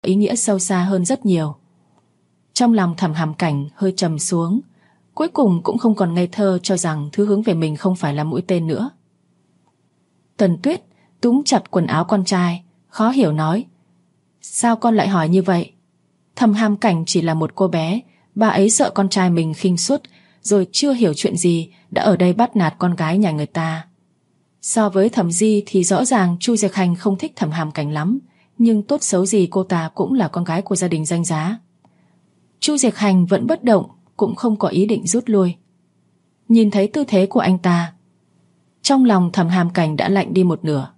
ý nghĩa sâu xa hơn rất nhiều. Trong lòng Thẩm Hàm Cảnh hơi trầm xuống, cuối cùng cũng không còn ngây thơ cho rằng thứ hướng về mình không phải là mũi tên nữa. Tần Tuyết túm chặt quần áo con trai, khó hiểu nói: sao con lại hỏi như vậy? Thẩm Hàm Cảnh chỉ là một cô bé, bà ấy sợ con trai mình khinh suất, rồi chưa hiểu chuyện gì đã ở đây bắt nạt con gái nhà người ta. So với Thẩm Di thì rõ ràng Chu Diệc Hành không thích Thẩm Hàm Cảnh lắm, nhưng tốt xấu gì cô ta cũng là con gái của gia đình danh giá. Chu Diệc Hành vẫn bất động, cũng không có ý định rút lui. Nhìn thấy tư thế của anh ta, trong lòng Thẩm Hàm Cảnh đã lạnh đi một nửa.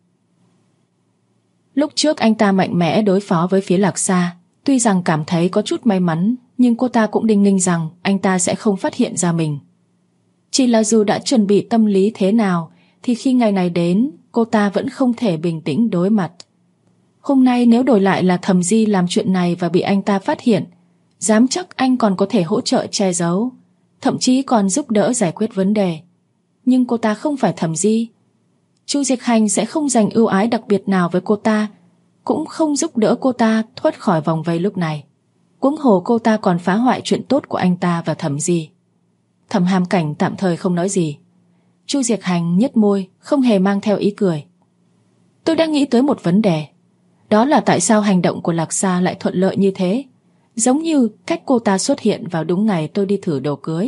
Lúc trước anh ta mạnh mẽ đối phó với phía Lạc Sa, tuy rằng cảm thấy có chút may mắn, nhưng cô ta cũng đinh ninh rằng anh ta sẽ không phát hiện ra mình. Chỉ là dù đã chuẩn bị tâm lý thế nào, thì khi ngày này đến, cô ta vẫn không thể bình tĩnh đối mặt. Hôm nay nếu đổi lại là Thẩm Di làm chuyện này và bị anh ta phát hiện, dám chắc anh còn có thể hỗ trợ che giấu, thậm chí còn giúp đỡ giải quyết vấn đề. Nhưng cô ta không phải Thẩm Di. Chu Diệc Hành sẽ không dành ưu ái đặc biệt nào với cô ta, cũng không giúp đỡ cô ta thoát khỏi vòng vây lúc này. Huống hồ cô ta còn phá hoại chuyện tốt của anh ta và Thẩm Di. Thẩm Hàm Cảnh tạm thời không nói gì. Chu Diệc Hành nhếch môi, không hề mang theo ý cười. Tôi đang nghĩ tới một vấn đề. Đó là tại sao hành động của Lạc Sa lại thuận lợi như thế, giống như cách cô ta xuất hiện vào đúng ngày tôi đi thử đồ cưới.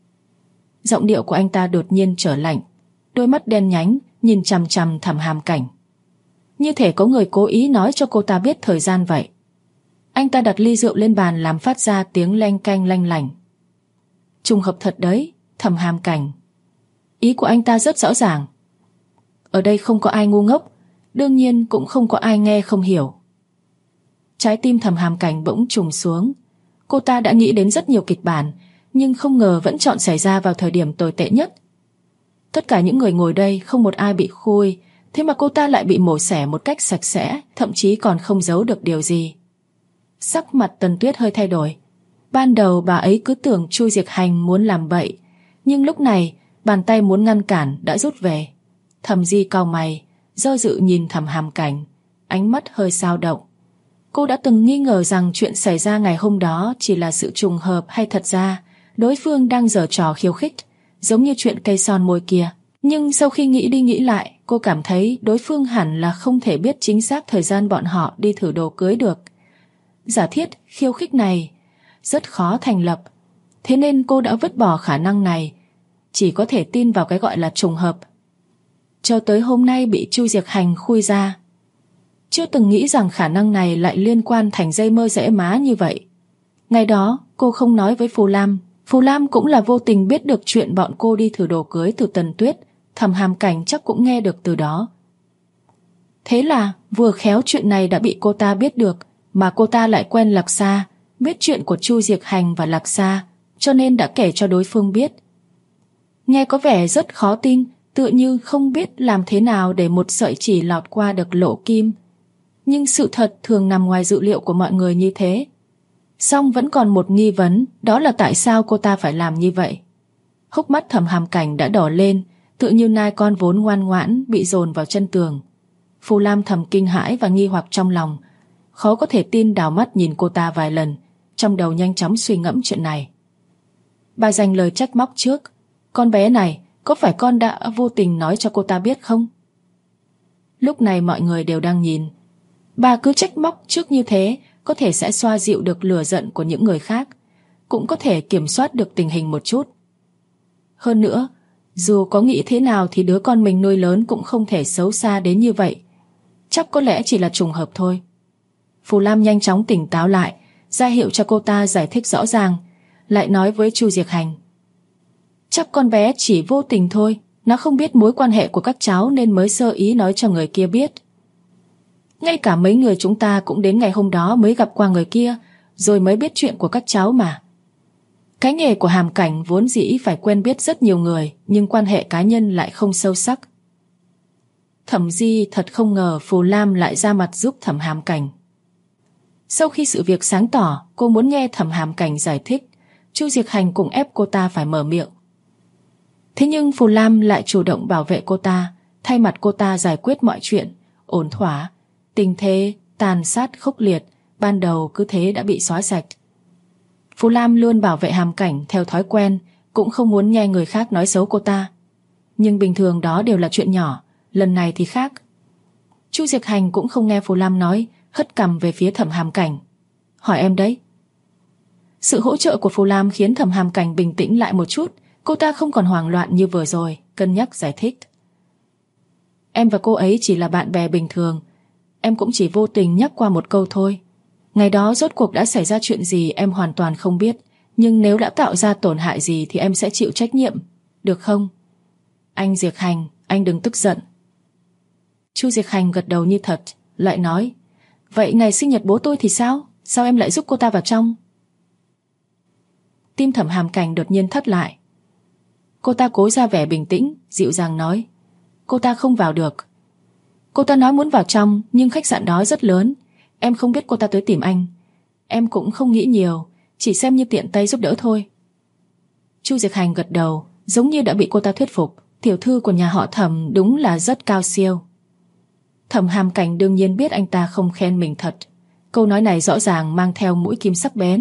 Giọng điệu của anh ta đột nhiên trở lạnh, đôi mắt đen nhánh nhìn chằm chằm Thẩm Hàm Cảnh, như thể có người cố ý nói cho cô ta biết thời gian vậy. Anh ta đặt ly rượu lên bàn làm phát ra tiếng leng canh lanh lảnh. Trùng hợp thật đấy, Thẩm Hàm Cảnh. Ý của anh ta rất rõ ràng. Ở đây không có ai ngu ngốc, đương nhiên cũng không có ai nghe không hiểu. Trái tim Thẩm Hàm Cảnh bỗng trùng xuống. Cô ta đã nghĩ đến rất nhiều kịch bản, nhưng không ngờ vẫn chọn xảy ra vào thời điểm tồi tệ nhất. Tất cả những người ngồi đây không một ai bị khui, thế mà cô ta lại bị mổ xẻ một cách sạch sẽ, thậm chí còn không giấu được điều gì. Sắc mặt Tần Tuyết hơi thay đổi. Ban đầu bà ấy cứ tưởng Chu Diệc Hành muốn làm bậy, nhưng lúc này bàn tay muốn ngăn cản đã rút về. Thẩm Di cau mày, do dự nhìn Thẩm Hàm Cảnh, ánh mắt hơi dao động. Cô đã từng nghi ngờ rằng chuyện xảy ra ngày hôm đó chỉ là sự trùng hợp, hay thật ra đối phương đang giở trò khiêu khích, giống như chuyện cây son môi kia. Nhưng sau khi nghĩ đi nghĩ lại, cô cảm thấy đối phương hẳn là không thể biết chính xác thời gian bọn họ đi thử đồ cưới được. Giả thiết khiêu khích này rất khó thành lập, thế nên cô đã vứt bỏ khả năng này, chỉ có thể tin vào cái gọi là trùng hợp. Cho tới hôm nay bị Chu Diệc Hành khui ra, chưa từng nghĩ rằng khả năng này lại liên quan thành dây mơ rễ má như vậy. Ngày đó cô không nói với Phù Lam, Phù Lam cũng là vô tình biết được chuyện bọn cô đi thử đồ cưới từ Tần Tuyết. Thẩm Hàm Cảnh chắc cũng nghe được từ đó. Thế là vừa khéo chuyện này đã bị cô ta biết được, mà cô ta lại quen Lạc Sa, biết chuyện của Chu Diệc Hành và Lạc Sa, cho nên đã kể cho đối phương biết. Nghe có vẻ rất khó tin, tựa như không biết làm thế nào để một sợi chỉ lọt qua được lỗ kim. Nhưng sự thật thường nằm ngoài dự liệu của mọi người như thế. Song vẫn còn một nghi vấn, đó là tại sao cô ta phải làm như vậy. Hốc mắt Thẩm Hàm Cảnh đã đỏ lên, tựa như nai con vốn ngoan ngoãn bị dồn vào chân tường. Phù Lam thầm kinh hãi và nghi hoặc trong lòng, khó có thể tin đảo mắt nhìn cô ta vài lần, trong đầu nhanh chóng suy ngẫm chuyện này. Bà dành lời trách móc trước. Con bé này, có phải con đã vô tình nói cho cô ta biết không? Lúc này mọi người đều đang nhìn. Bà cứ trách móc trước như thế, có thể sẽ xoa dịu được lửa giận của những người khác, cũng có thể kiểm soát được tình hình một chút. Hơn nữa, dù có nghĩ thế nào thì đứa con mình nuôi lớn cũng không thể xấu xa đến như vậy. Chắc có lẽ chỉ là trùng hợp thôi. Phù Lam nhanh chóng tỉnh táo lại, ra hiệu cho cô ta giải thích rõ ràng, lại nói với Chu Diệc Hành. Chắc con bé chỉ vô tình thôi, nó không biết mối quan hệ của các cháu nên mới sơ ý nói cho người kia biết. Ngay cả mấy người chúng ta cũng đến ngày hôm đó mới gặp qua người kia, rồi mới biết chuyện của các cháu mà. Cái nghề của Hàm Cảnh vốn dĩ phải quen biết rất nhiều người, nhưng quan hệ cá nhân lại không sâu sắc. Thẩm Di thật không ngờ Phù Lam lại ra mặt giúp Thẩm Hàm Cảnh. Sau khi sự việc sáng tỏ, cô muốn nghe Thẩm Hàm Cảnh giải thích. Chu Diệc Hành cũng ép cô ta phải mở miệng. Thế nhưng Phù Lam lại chủ động bảo vệ cô ta, thay mặt cô ta giải quyết mọi chuyện ổn thỏa. Tình thế tàn sát khốc liệt, ban đầu cứ thế đã bị xóa sạch. Phù Lam luôn bảo vệ Hàm Cảnh theo thói quen, cũng không muốn nghe người khác nói xấu cô ta. Nhưng bình thường đó đều là chuyện nhỏ, lần này thì khác. Chu Diệc Hành cũng không nghe Phù Lam nói, hất cằm về phía Thẩm Hàm Cảnh. Hỏi em đấy. Sự hỗ trợ của Phù Lam khiến Thẩm Hàm Cảnh bình tĩnh lại một chút. Cô ta không còn hoảng loạn như vừa rồi, cân nhắc giải thích. Em và cô ấy chỉ là bạn bè bình thường. Em cũng chỉ vô tình nhắc qua một câu thôi. Ngày đó rốt cuộc đã xảy ra chuyện gì em hoàn toàn không biết. Nhưng nếu đã tạo ra tổn hại gì thì em sẽ chịu trách nhiệm, được không? Anh Diệc Hành, anh đừng tức giận. Chu Diệc Hành gật đầu như thật, lại nói. Vậy ngày sinh nhật bố tôi thì sao? Sao em lại giúp cô ta vào trong? Tim Thẩm Hàm Cảnh đột nhiên thắt lại. Cô ta cố ra vẻ bình tĩnh, dịu dàng nói. Cô ta không vào được. Cô ta nói muốn vào trong, nhưng khách sạn đó rất lớn. Em không biết cô ta tới tìm anh. Em cũng không nghĩ nhiều, chỉ xem như tiện tay giúp đỡ thôi. Chu Diệc Hành gật đầu, giống như đã bị cô ta thuyết phục. Tiểu thư của nhà họ Thẩm đúng là rất cao siêu. Thẩm Hàm Cảnh đương nhiên biết anh ta không khen mình thật. Câu nói này rõ ràng mang theo mũi kim sắc bén.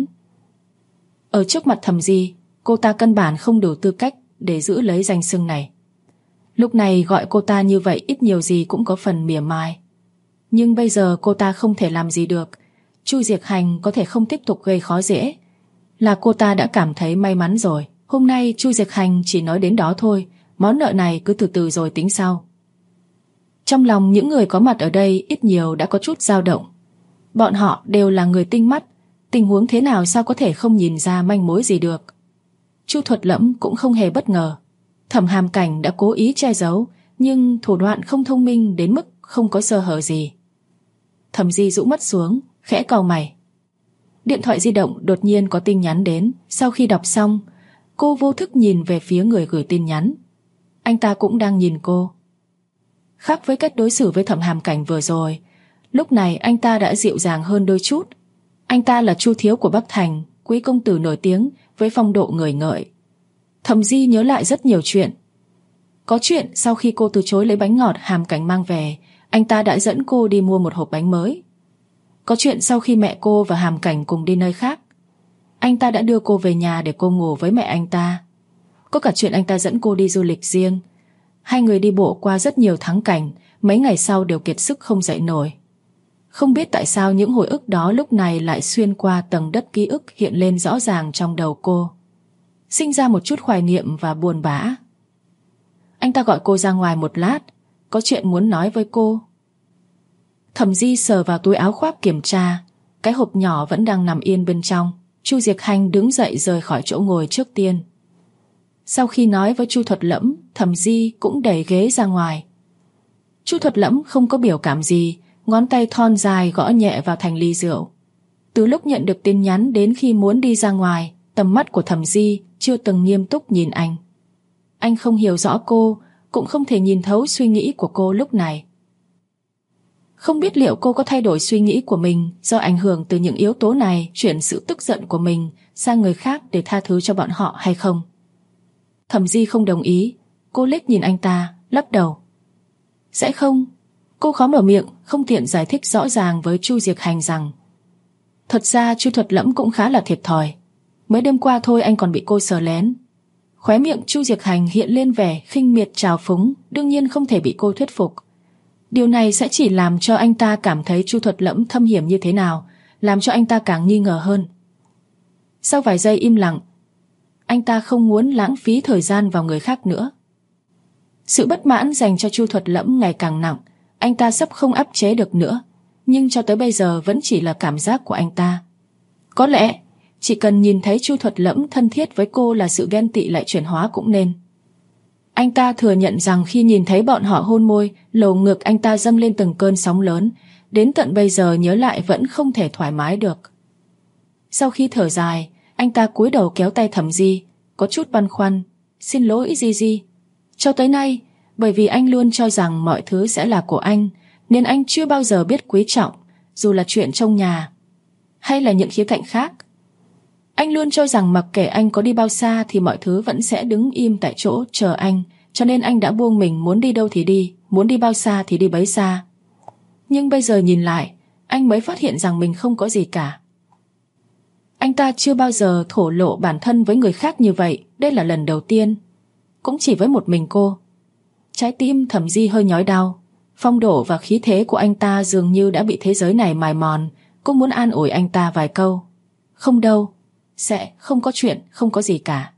Ở trước mặt Thẩm Di, cô ta căn bản không đủ tư cách để giữ lấy danh xưng này. Lúc này gọi cô ta như vậy ít nhiều gì cũng có phần mỉa mai. Nhưng bây giờ cô ta không thể làm gì được. Chu Diệc Hành có thể không tiếp tục gây khó dễ. Là cô ta đã cảm thấy may mắn rồi. Hôm nay Chu Diệc Hành chỉ nói đến đó thôi. Món nợ này cứ từ từ rồi tính sau. Trong lòng những người có mặt ở đây ít nhiều đã có chút dao động. Bọn họ đều là người tinh mắt. Tình huống thế nào sao có thể không nhìn ra manh mối gì được. Chu Thuật Lẫm cũng không hề bất ngờ. Thẩm Hàm Cảnh đã cố ý che giấu, nhưng thủ đoạn không thông minh đến mức không có sơ hở gì. Thẩm Di rũ mắt xuống, khẽ cau mày. Điện thoại di động đột nhiên có tin nhắn đến. Sau khi đọc xong, cô vô thức nhìn về phía người gửi tin nhắn. Anh ta cũng đang nhìn cô. Khác với cách đối xử với Thẩm Hàm Cảnh vừa rồi, lúc này anh ta đã dịu dàng hơn đôi chút. Anh ta là Chu thiếu của Bắc Thành, quý công tử nổi tiếng với phong độ người ngợi. Thẩm Di nhớ lại rất nhiều chuyện. Có chuyện sau khi cô từ chối lấy bánh ngọt Hàm Cảnh mang về, anh ta đã dẫn cô đi mua một hộp bánh mới. Có chuyện sau khi mẹ cô và Hàm Cảnh cùng đi nơi khác, anh ta đã đưa cô về nhà để cô ngủ với mẹ anh ta. Có cả chuyện anh ta dẫn cô đi du lịch riêng. Hai người đi bộ qua rất nhiều thắng cảnh, mấy ngày sau đều kiệt sức không dậy nổi. Không biết tại sao những hồi ức đó lúc này lại xuyên qua tầng đất ký ức hiện lên rõ ràng trong đầu cô. Sinh ra một chút hoài niệm và buồn bã. Anh ta gọi cô ra ngoài một lát, có chuyện muốn nói với cô. Thẩm Di sờ vào túi áo khoác kiểm tra, cái hộp nhỏ vẫn đang nằm yên bên trong. Chu Diệc Hành đứng dậy rời khỏi chỗ ngồi trước tiên. Sau khi nói với Chu Thuật Lẫm, Thẩm Di cũng đẩy ghế ra ngoài. Chu Thuật Lẫm không có biểu cảm gì, ngón tay thon dài gõ nhẹ vào thành ly rượu. Từ lúc nhận được tin nhắn đến khi muốn đi ra ngoài, tầm mắt của Thẩm Di chưa từng nghiêm túc nhìn anh. Anh không hiểu rõ cô, cũng không thể nhìn thấu suy nghĩ của cô lúc này. Không biết liệu cô có thay đổi suy nghĩ của mình do ảnh hưởng từ những yếu tố này, chuyển sự tức giận của mình sang người khác để tha thứ cho bọn họ hay không. Thẩm Di không đồng ý. Cô liếc nhìn anh ta, lắc đầu. Sẽ không. Cô khó mở miệng, không tiện giải thích rõ ràng với Chu Diệc Hành rằng thật ra Chu Thuật Lẫm cũng khá là thiệt thòi. Mới đêm qua thôi anh còn bị cô sờ lén. Khóe miệng Chu Diệc Hành hiện lên vẻ khinh miệt trào phúng, đương nhiên không thể bị cô thuyết phục. Điều này sẽ chỉ làm cho anh ta cảm thấy Chu Thuật Lẫm thâm hiểm như thế nào, làm cho anh ta càng nghi ngờ hơn. Sau vài giây im lặng, anh ta không muốn lãng phí thời gian vào người khác nữa. Sự bất mãn dành cho Chu Thuật Lẫm ngày càng nặng, anh ta sắp không áp chế được nữa, nhưng cho tới bây giờ vẫn chỉ là cảm giác của anh ta. Có lẽ chỉ cần nhìn thấy Chu Thuật Lẫm thân thiết với cô là sự ghen tị lại chuyển hóa cũng nên. Anh ta thừa nhận rằng khi nhìn thấy bọn họ hôn môi, lầu ngực anh ta dâng lên từng cơn sóng lớn, đến tận bây giờ nhớ lại vẫn không thể thoải mái được. Sau khi thở dài, anh ta cúi đầu kéo tay Thẩm Di, có chút băn khoăn. Xin lỗi Di Di. Cho tới nay, bởi vì anh luôn cho rằng mọi thứ sẽ là của anh, nên anh chưa bao giờ biết quý trọng, dù là chuyện trong nhà hay là những khía cạnh khác. Anh luôn cho rằng mặc kệ anh có đi bao xa thì mọi thứ vẫn sẽ đứng im tại chỗ chờ anh, cho nên anh đã buông mình, muốn đi đâu thì đi, muốn đi bao xa thì đi bấy xa. Nhưng bây giờ nhìn lại, anh mới phát hiện rằng mình không có gì cả. Anh ta chưa bao giờ thổ lộ bản thân với người khác như vậy, đây là lần đầu tiên. Cũng chỉ với một mình cô. Trái tim Thẩm Di hơi nhói đau. Phong độ và khí thế của anh ta dường như đã bị thế giới này mài mòn. Cô muốn an ủi anh ta vài câu. Không đâu, sẽ không có chuyện, không có gì cả.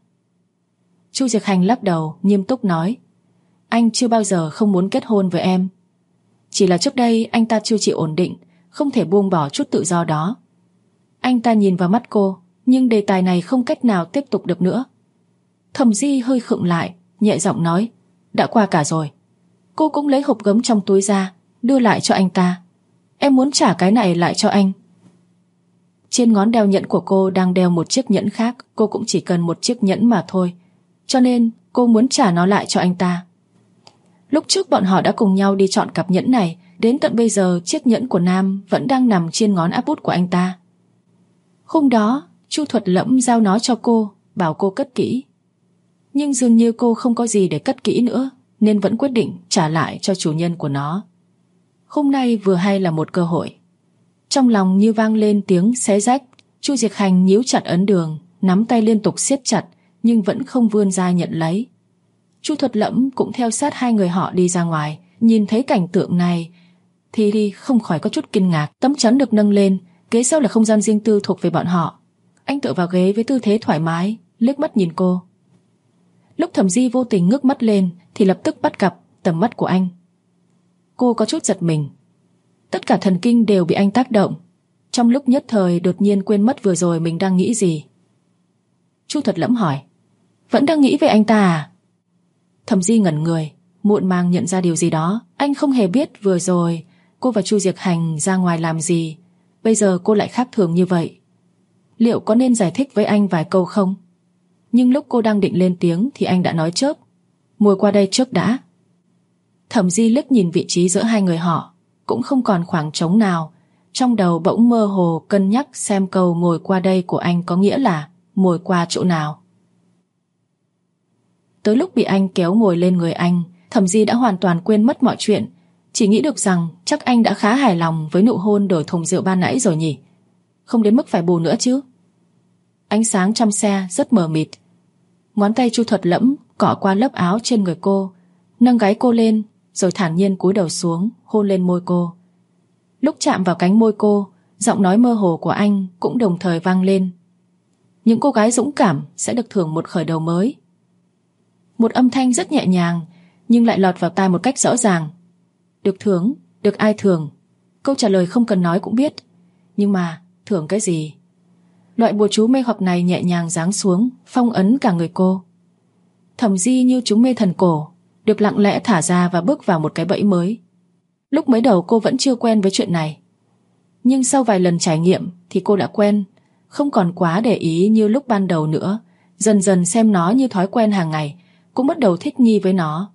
Chu Diệc Hành lắc đầu, nghiêm túc nói: anh chưa bao giờ không muốn kết hôn với em. Chỉ là trước đây anh ta chưa chịu ổn định, không thể buông bỏ chút tự do đó. Anh ta nhìn vào mắt cô, nhưng đề tài này không cách nào tiếp tục được nữa. Thẩm Di hơi khựng lại, nhẹ giọng nói: đã qua cả rồi. Cô cũng lấy hộp gấm trong túi ra, đưa lại cho anh ta. Em muốn trả cái này lại cho anh. Trên ngón đeo nhẫn của cô đang đeo một chiếc nhẫn khác. Cô cũng chỉ cần một chiếc nhẫn mà thôi, cho nên cô muốn trả nó lại cho anh ta. Lúc trước bọn họ đã cùng nhau đi chọn cặp nhẫn này. Đến tận bây giờ chiếc nhẫn của Nam vẫn đang nằm trên ngón áp út của anh ta. Hôm đó Chu Thuật Lẫm giao nó cho cô, bảo cô cất kỹ. Nhưng dường như cô không có gì để cất kỹ nữa, nên vẫn quyết định trả lại cho chủ nhân của nó. Hôm nay vừa hay là một cơ hội. Trong lòng như vang lên tiếng xé rách. Chu Diệc Hành nhíu chặt ấn đường, nắm tay liên tục siết chặt, nhưng vẫn không vươn ra nhận lấy. Chu Thuật Lẫm cũng theo sát hai người họ đi ra ngoài. Nhìn thấy cảnh tượng này thì đi không khỏi có chút kinh ngạc. Tấm chắn được nâng lên, ghế sau là không gian riêng tư thuộc về bọn họ. Anh tựa vào ghế với tư thế thoải mái, liếc mắt nhìn cô. Lúc Thẩm Di vô tình ngước mắt lên thì lập tức bắt gặp tầm mắt của anh. Cô có chút giật mình. Tất cả thần kinh đều bị anh tác động. Trong lúc nhất thời đột nhiên quên mất vừa rồi mình đang nghĩ gì. Chu Thuật Lẫm hỏi: vẫn đang nghĩ về anh ta à? Thẩm Di ngẩn người, muộn màng nhận ra điều gì đó. Anh không hề biết vừa rồi cô và Chu Diệc Hành ra ngoài làm gì. Bây giờ cô lại khác thường như vậy. Liệu có nên giải thích với anh vài câu không? Nhưng lúc cô đang định lên tiếng thì anh đã nói chớp: ngồi qua đây trước đã. Thẩm Di liếc nhìn vị trí giữa hai người họ, cũng không còn khoảng trống nào. Trong đầu bỗng mơ hồ cân nhắc xem câu ngồi qua đây của anh có nghĩa là ngồi qua chỗ nào. Tới lúc bị anh kéo ngồi lên người anh, Thẩm Di đã hoàn toàn quên mất mọi chuyện. Chỉ nghĩ được rằng chắc anh đã khá hài lòng với nụ hôn đổi thùng rượu ban nãy rồi nhỉ. Không đến mức phải bù nữa chứ. Ánh sáng trong xe rất mờ mịt. Ngón tay Chu Thuật Lẫm cọ qua lớp áo trên người cô, nâng gáy cô lên, rồi thản nhiên cúi đầu xuống, hôn lên môi cô. Lúc chạm vào cánh môi cô, giọng nói mơ hồ của anh cũng đồng thời vang lên: những cô gái dũng cảm sẽ được thưởng một khởi đầu mới. Một âm thanh rất nhẹ nhàng, nhưng lại lọt vào tai một cách rõ ràng. Được thưởng, được ai thưởng? Câu trả lời không cần nói cũng biết. Nhưng mà thưởng cái gì? Loại bùa chú mê hoặc này nhẹ nhàng giáng xuống, phong ấn cả người cô. Thẩm Di như chúng mê thần cổ, được lặng lẽ thả ra và bước vào một cái bẫy mới. Lúc mới đầu cô vẫn chưa quen với chuyện này, nhưng sau vài lần trải nghiệm thì cô đã quen, không còn quá để ý như lúc ban đầu nữa. Dần dần xem nó như thói quen hàng ngày, cũng bắt đầu thích nghi với nó.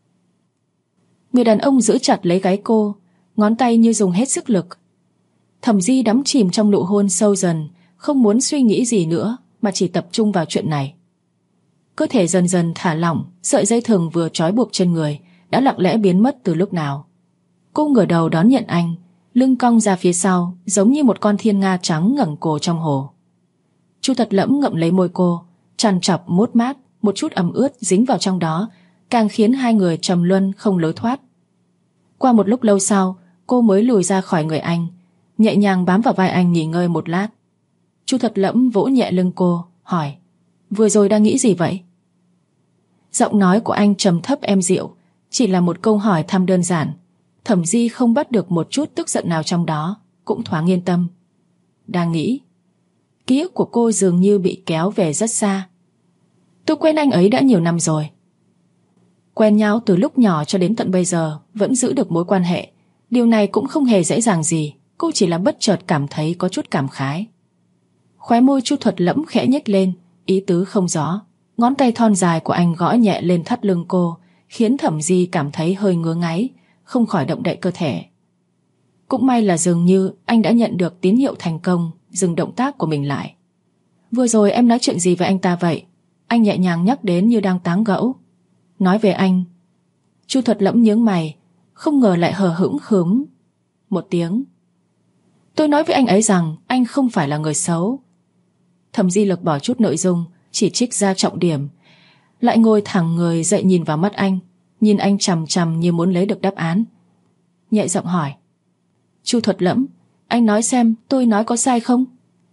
Người đàn ông giữ chặt lấy gáy cô, ngón tay như dùng hết sức lực. Thẩm Di đắm chìm trong nụ hôn sâu dần, không muốn suy nghĩ gì nữa mà chỉ tập trung vào chuyện này. Cơ thể dần dần thả lỏng, sợi dây thừng vừa trói buộc trên người đã lặng lẽ biến mất từ lúc nào. Cô ngửa đầu đón nhận anh, lưng cong ra phía sau, giống như một con thiên nga trắng ngẩng cổ trong hồ. Chu Thuật Lẫm ngậm lấy môi cô, trằn trọc mốt mát, một chút ẩm ướt dính vào trong đó, càng khiến hai người trầm luân không lối thoát. Qua một lúc lâu sau, cô mới lùi ra khỏi người anh, nhẹ nhàng bám vào vai anh nghỉ ngơi một lát. Chu Thuật Lẫm vỗ nhẹ lưng cô, hỏi: vừa rồi đang nghĩ gì vậy? Giọng nói của anh trầm thấp êm dịu, chỉ là một câu hỏi thăm đơn giản. Thẩm Di không bắt được một chút tức giận nào trong đó, cũng thoáng yên tâm. Đang nghĩ. Ký ức của cô dường như bị kéo về rất xa. Tôi quen anh ấy đã nhiều năm rồi. Quen nhau từ lúc nhỏ cho đến tận bây giờ, vẫn giữ được mối quan hệ. Điều này cũng không hề dễ dàng gì. Cô chỉ là bất chợt cảm thấy có chút cảm khái. Khóe môi Chu Thuật Lẫm khẽ nhếch lên, ý tứ không rõ. Ngón tay thon dài của anh gõ nhẹ lên thắt lưng cô, khiến Thẩm Di cảm thấy hơi ngứa ngáy, không khỏi động đậy cơ thể. Cũng may là dường như anh đã nhận được tín hiệu thành công, dừng động tác của mình lại. Vừa rồi em nói chuyện gì với anh ta vậy? Anh nhẹ nhàng nhắc đến như đang tán gẫu. Nói về anh. Chu Thuật Lẫm nhướng mày, không ngờ lại hờ hững khúm một tiếng. Tôi nói với anh ấy rằng anh không phải là người xấu. Thẩm Di lược bỏ chút nội dung, chỉ trích ra trọng điểm, lại ngồi thẳng người dậy nhìn vào mắt anh, nhìn anh chằm chằm như muốn lấy được đáp án. Nhẹ giọng hỏi: Chu Thuật Lẫm, anh nói xem tôi nói có sai không?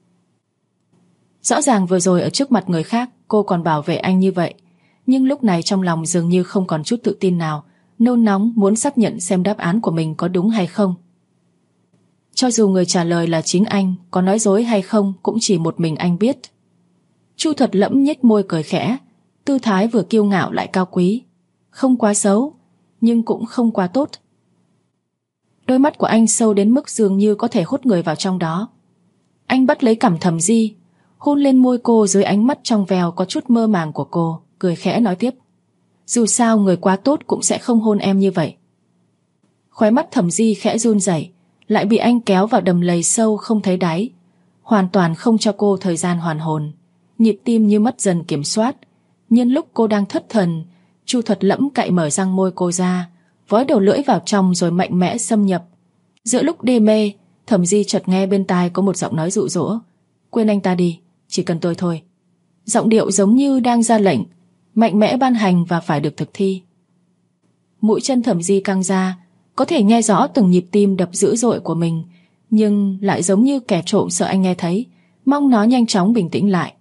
Rõ ràng vừa rồi ở trước mặt người khác cô còn bảo vệ anh như vậy, nhưng lúc này trong lòng dường như không còn chút tự tin nào, nôn nóng muốn xác nhận xem đáp án của mình có đúng hay không. Cho dù người trả lời là chính anh, có nói dối hay không cũng chỉ một mình anh biết. Chu Thuật Lẫm nhếch môi cười khẽ, tư thái vừa kiêu ngạo lại cao quý, không quá xấu, nhưng cũng không quá tốt. Đôi mắt của anh sâu đến mức dường như có thể hút người vào trong đó. Anh bắt lấy cằm Thẩm Di, hôn lên môi cô dưới ánh mắt trong veo có chút mơ màng của cô, cười khẽ nói tiếp: Dù sao người quá tốt cũng sẽ không hôn em như vậy. Khóe mắt Thẩm Di khẽ run rẩy, lại bị anh kéo vào đầm lầy sâu không thấy đáy, hoàn toàn không cho cô thời gian hoàn hồn. Nhịp tim như mất dần kiểm soát. Nhân lúc cô đang thất thần, Chu Thuật Lẫm cạy mở răng môi cô ra, vói đầu lưỡi vào trong rồi mạnh mẽ xâm nhập. Giữa lúc đê mê, Thẩm Di chợt nghe bên tai có một giọng nói dụ dỗ: Quên anh ta đi, chỉ cần tôi thôi. Giọng điệu giống như đang ra lệnh, mạnh mẽ ban hành và phải được thực thi. Mũi chân Thẩm Di căng ra, có thể nghe rõ từng nhịp tim đập dữ dội của mình, nhưng lại giống như kẻ trộm sợ anh nghe thấy, mong nó nhanh chóng bình tĩnh lại.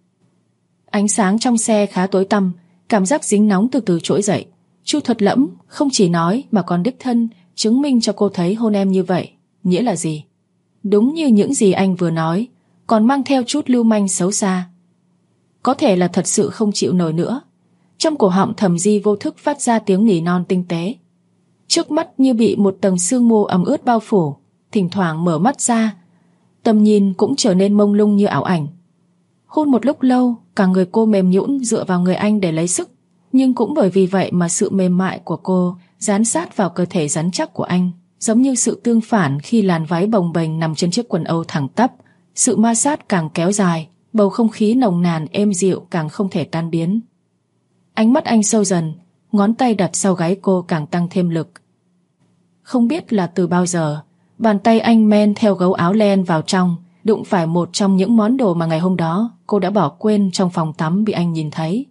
Ánh sáng trong xe khá tối tăm, cảm giác dính nóng từ từ trỗi dậy. Chu Thuật Lẫm không chỉ nói mà còn đích thân chứng minh cho cô thấy hôn em như vậy nghĩa là gì. Đúng như những gì anh vừa nói, còn mang theo chút lưu manh xấu xa. Có thể là thật sự không chịu nổi nữa. Trong cổ họng Thẩm Di vô thức phát ra tiếng nỉ non tinh tế. Trước mắt như bị một tầng sương mù ẩm ướt bao phủ, thỉnh thoảng mở mắt ra, tầm nhìn cũng trở nên mông lung như ảo ảnh. Hôn một lúc lâu, cả người cô mềm nhũn dựa vào người anh để lấy sức, nhưng cũng bởi vì vậy mà sự mềm mại của cô dán sát vào cơ thể rắn chắc của anh, giống như sự tương phản khi làn váy bồng bềnh nằm trên chiếc quần âu thẳng tắp. Sự ma sát càng kéo dài, bầu không khí nồng nàn êm dịu càng không thể tan biến. Ánh mắt anh sâu dần, ngón tay đặt sau gáy cô càng tăng thêm lực. Không biết là từ bao giờ, bàn tay anh men theo gấu áo len vào trong, đụng phải một trong những món đồ mà ngày hôm đó cô đã bỏ quên trong phòng tắm bị anh nhìn thấy.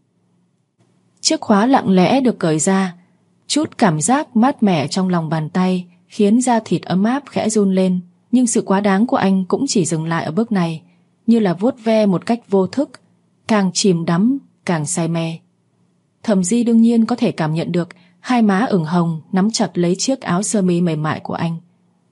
Chiếc khóa lặng lẽ được cởi ra, chút cảm giác mát mẻ trong lòng bàn tay khiến da thịt ấm áp khẽ run lên, nhưng sự quá đáng của anh cũng chỉ dừng lại ở bước này, như là vuốt ve một cách vô thức, càng chìm đắm càng say mê. Thẩm Di đương nhiên có thể cảm nhận được hai má ửng hồng nắm chặt lấy chiếc áo sơ mi mềm mại của anh.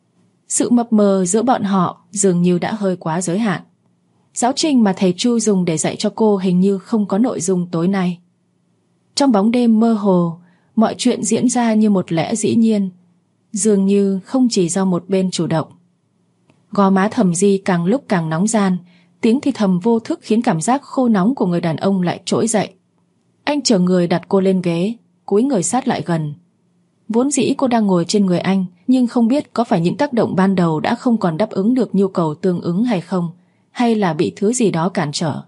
Sự mập mờ giữa bọn họ dường như đã hơi quá giới hạn. Giáo trình mà thầy Chu dùng để dạy cho cô hình như không có nội dung tối nay. Trong bóng đêm mơ hồ, mọi chuyện diễn ra như một lẽ dĩ nhiên, dường như không chỉ do một bên chủ động. Gò má Thẩm Di càng lúc càng nóng ran, tiếng thì thầm vô thức khiến cảm giác khô nóng của người đàn ông lại trỗi dậy. Anh chở người đặt cô lên ghế, cúi người sát lại gần. Vốn dĩ cô đang ngồi trên người anh, nhưng không biết có phải những tác động ban đầu đã không còn đáp ứng được nhu cầu tương ứng hay không, hay là bị thứ gì đó cản trở.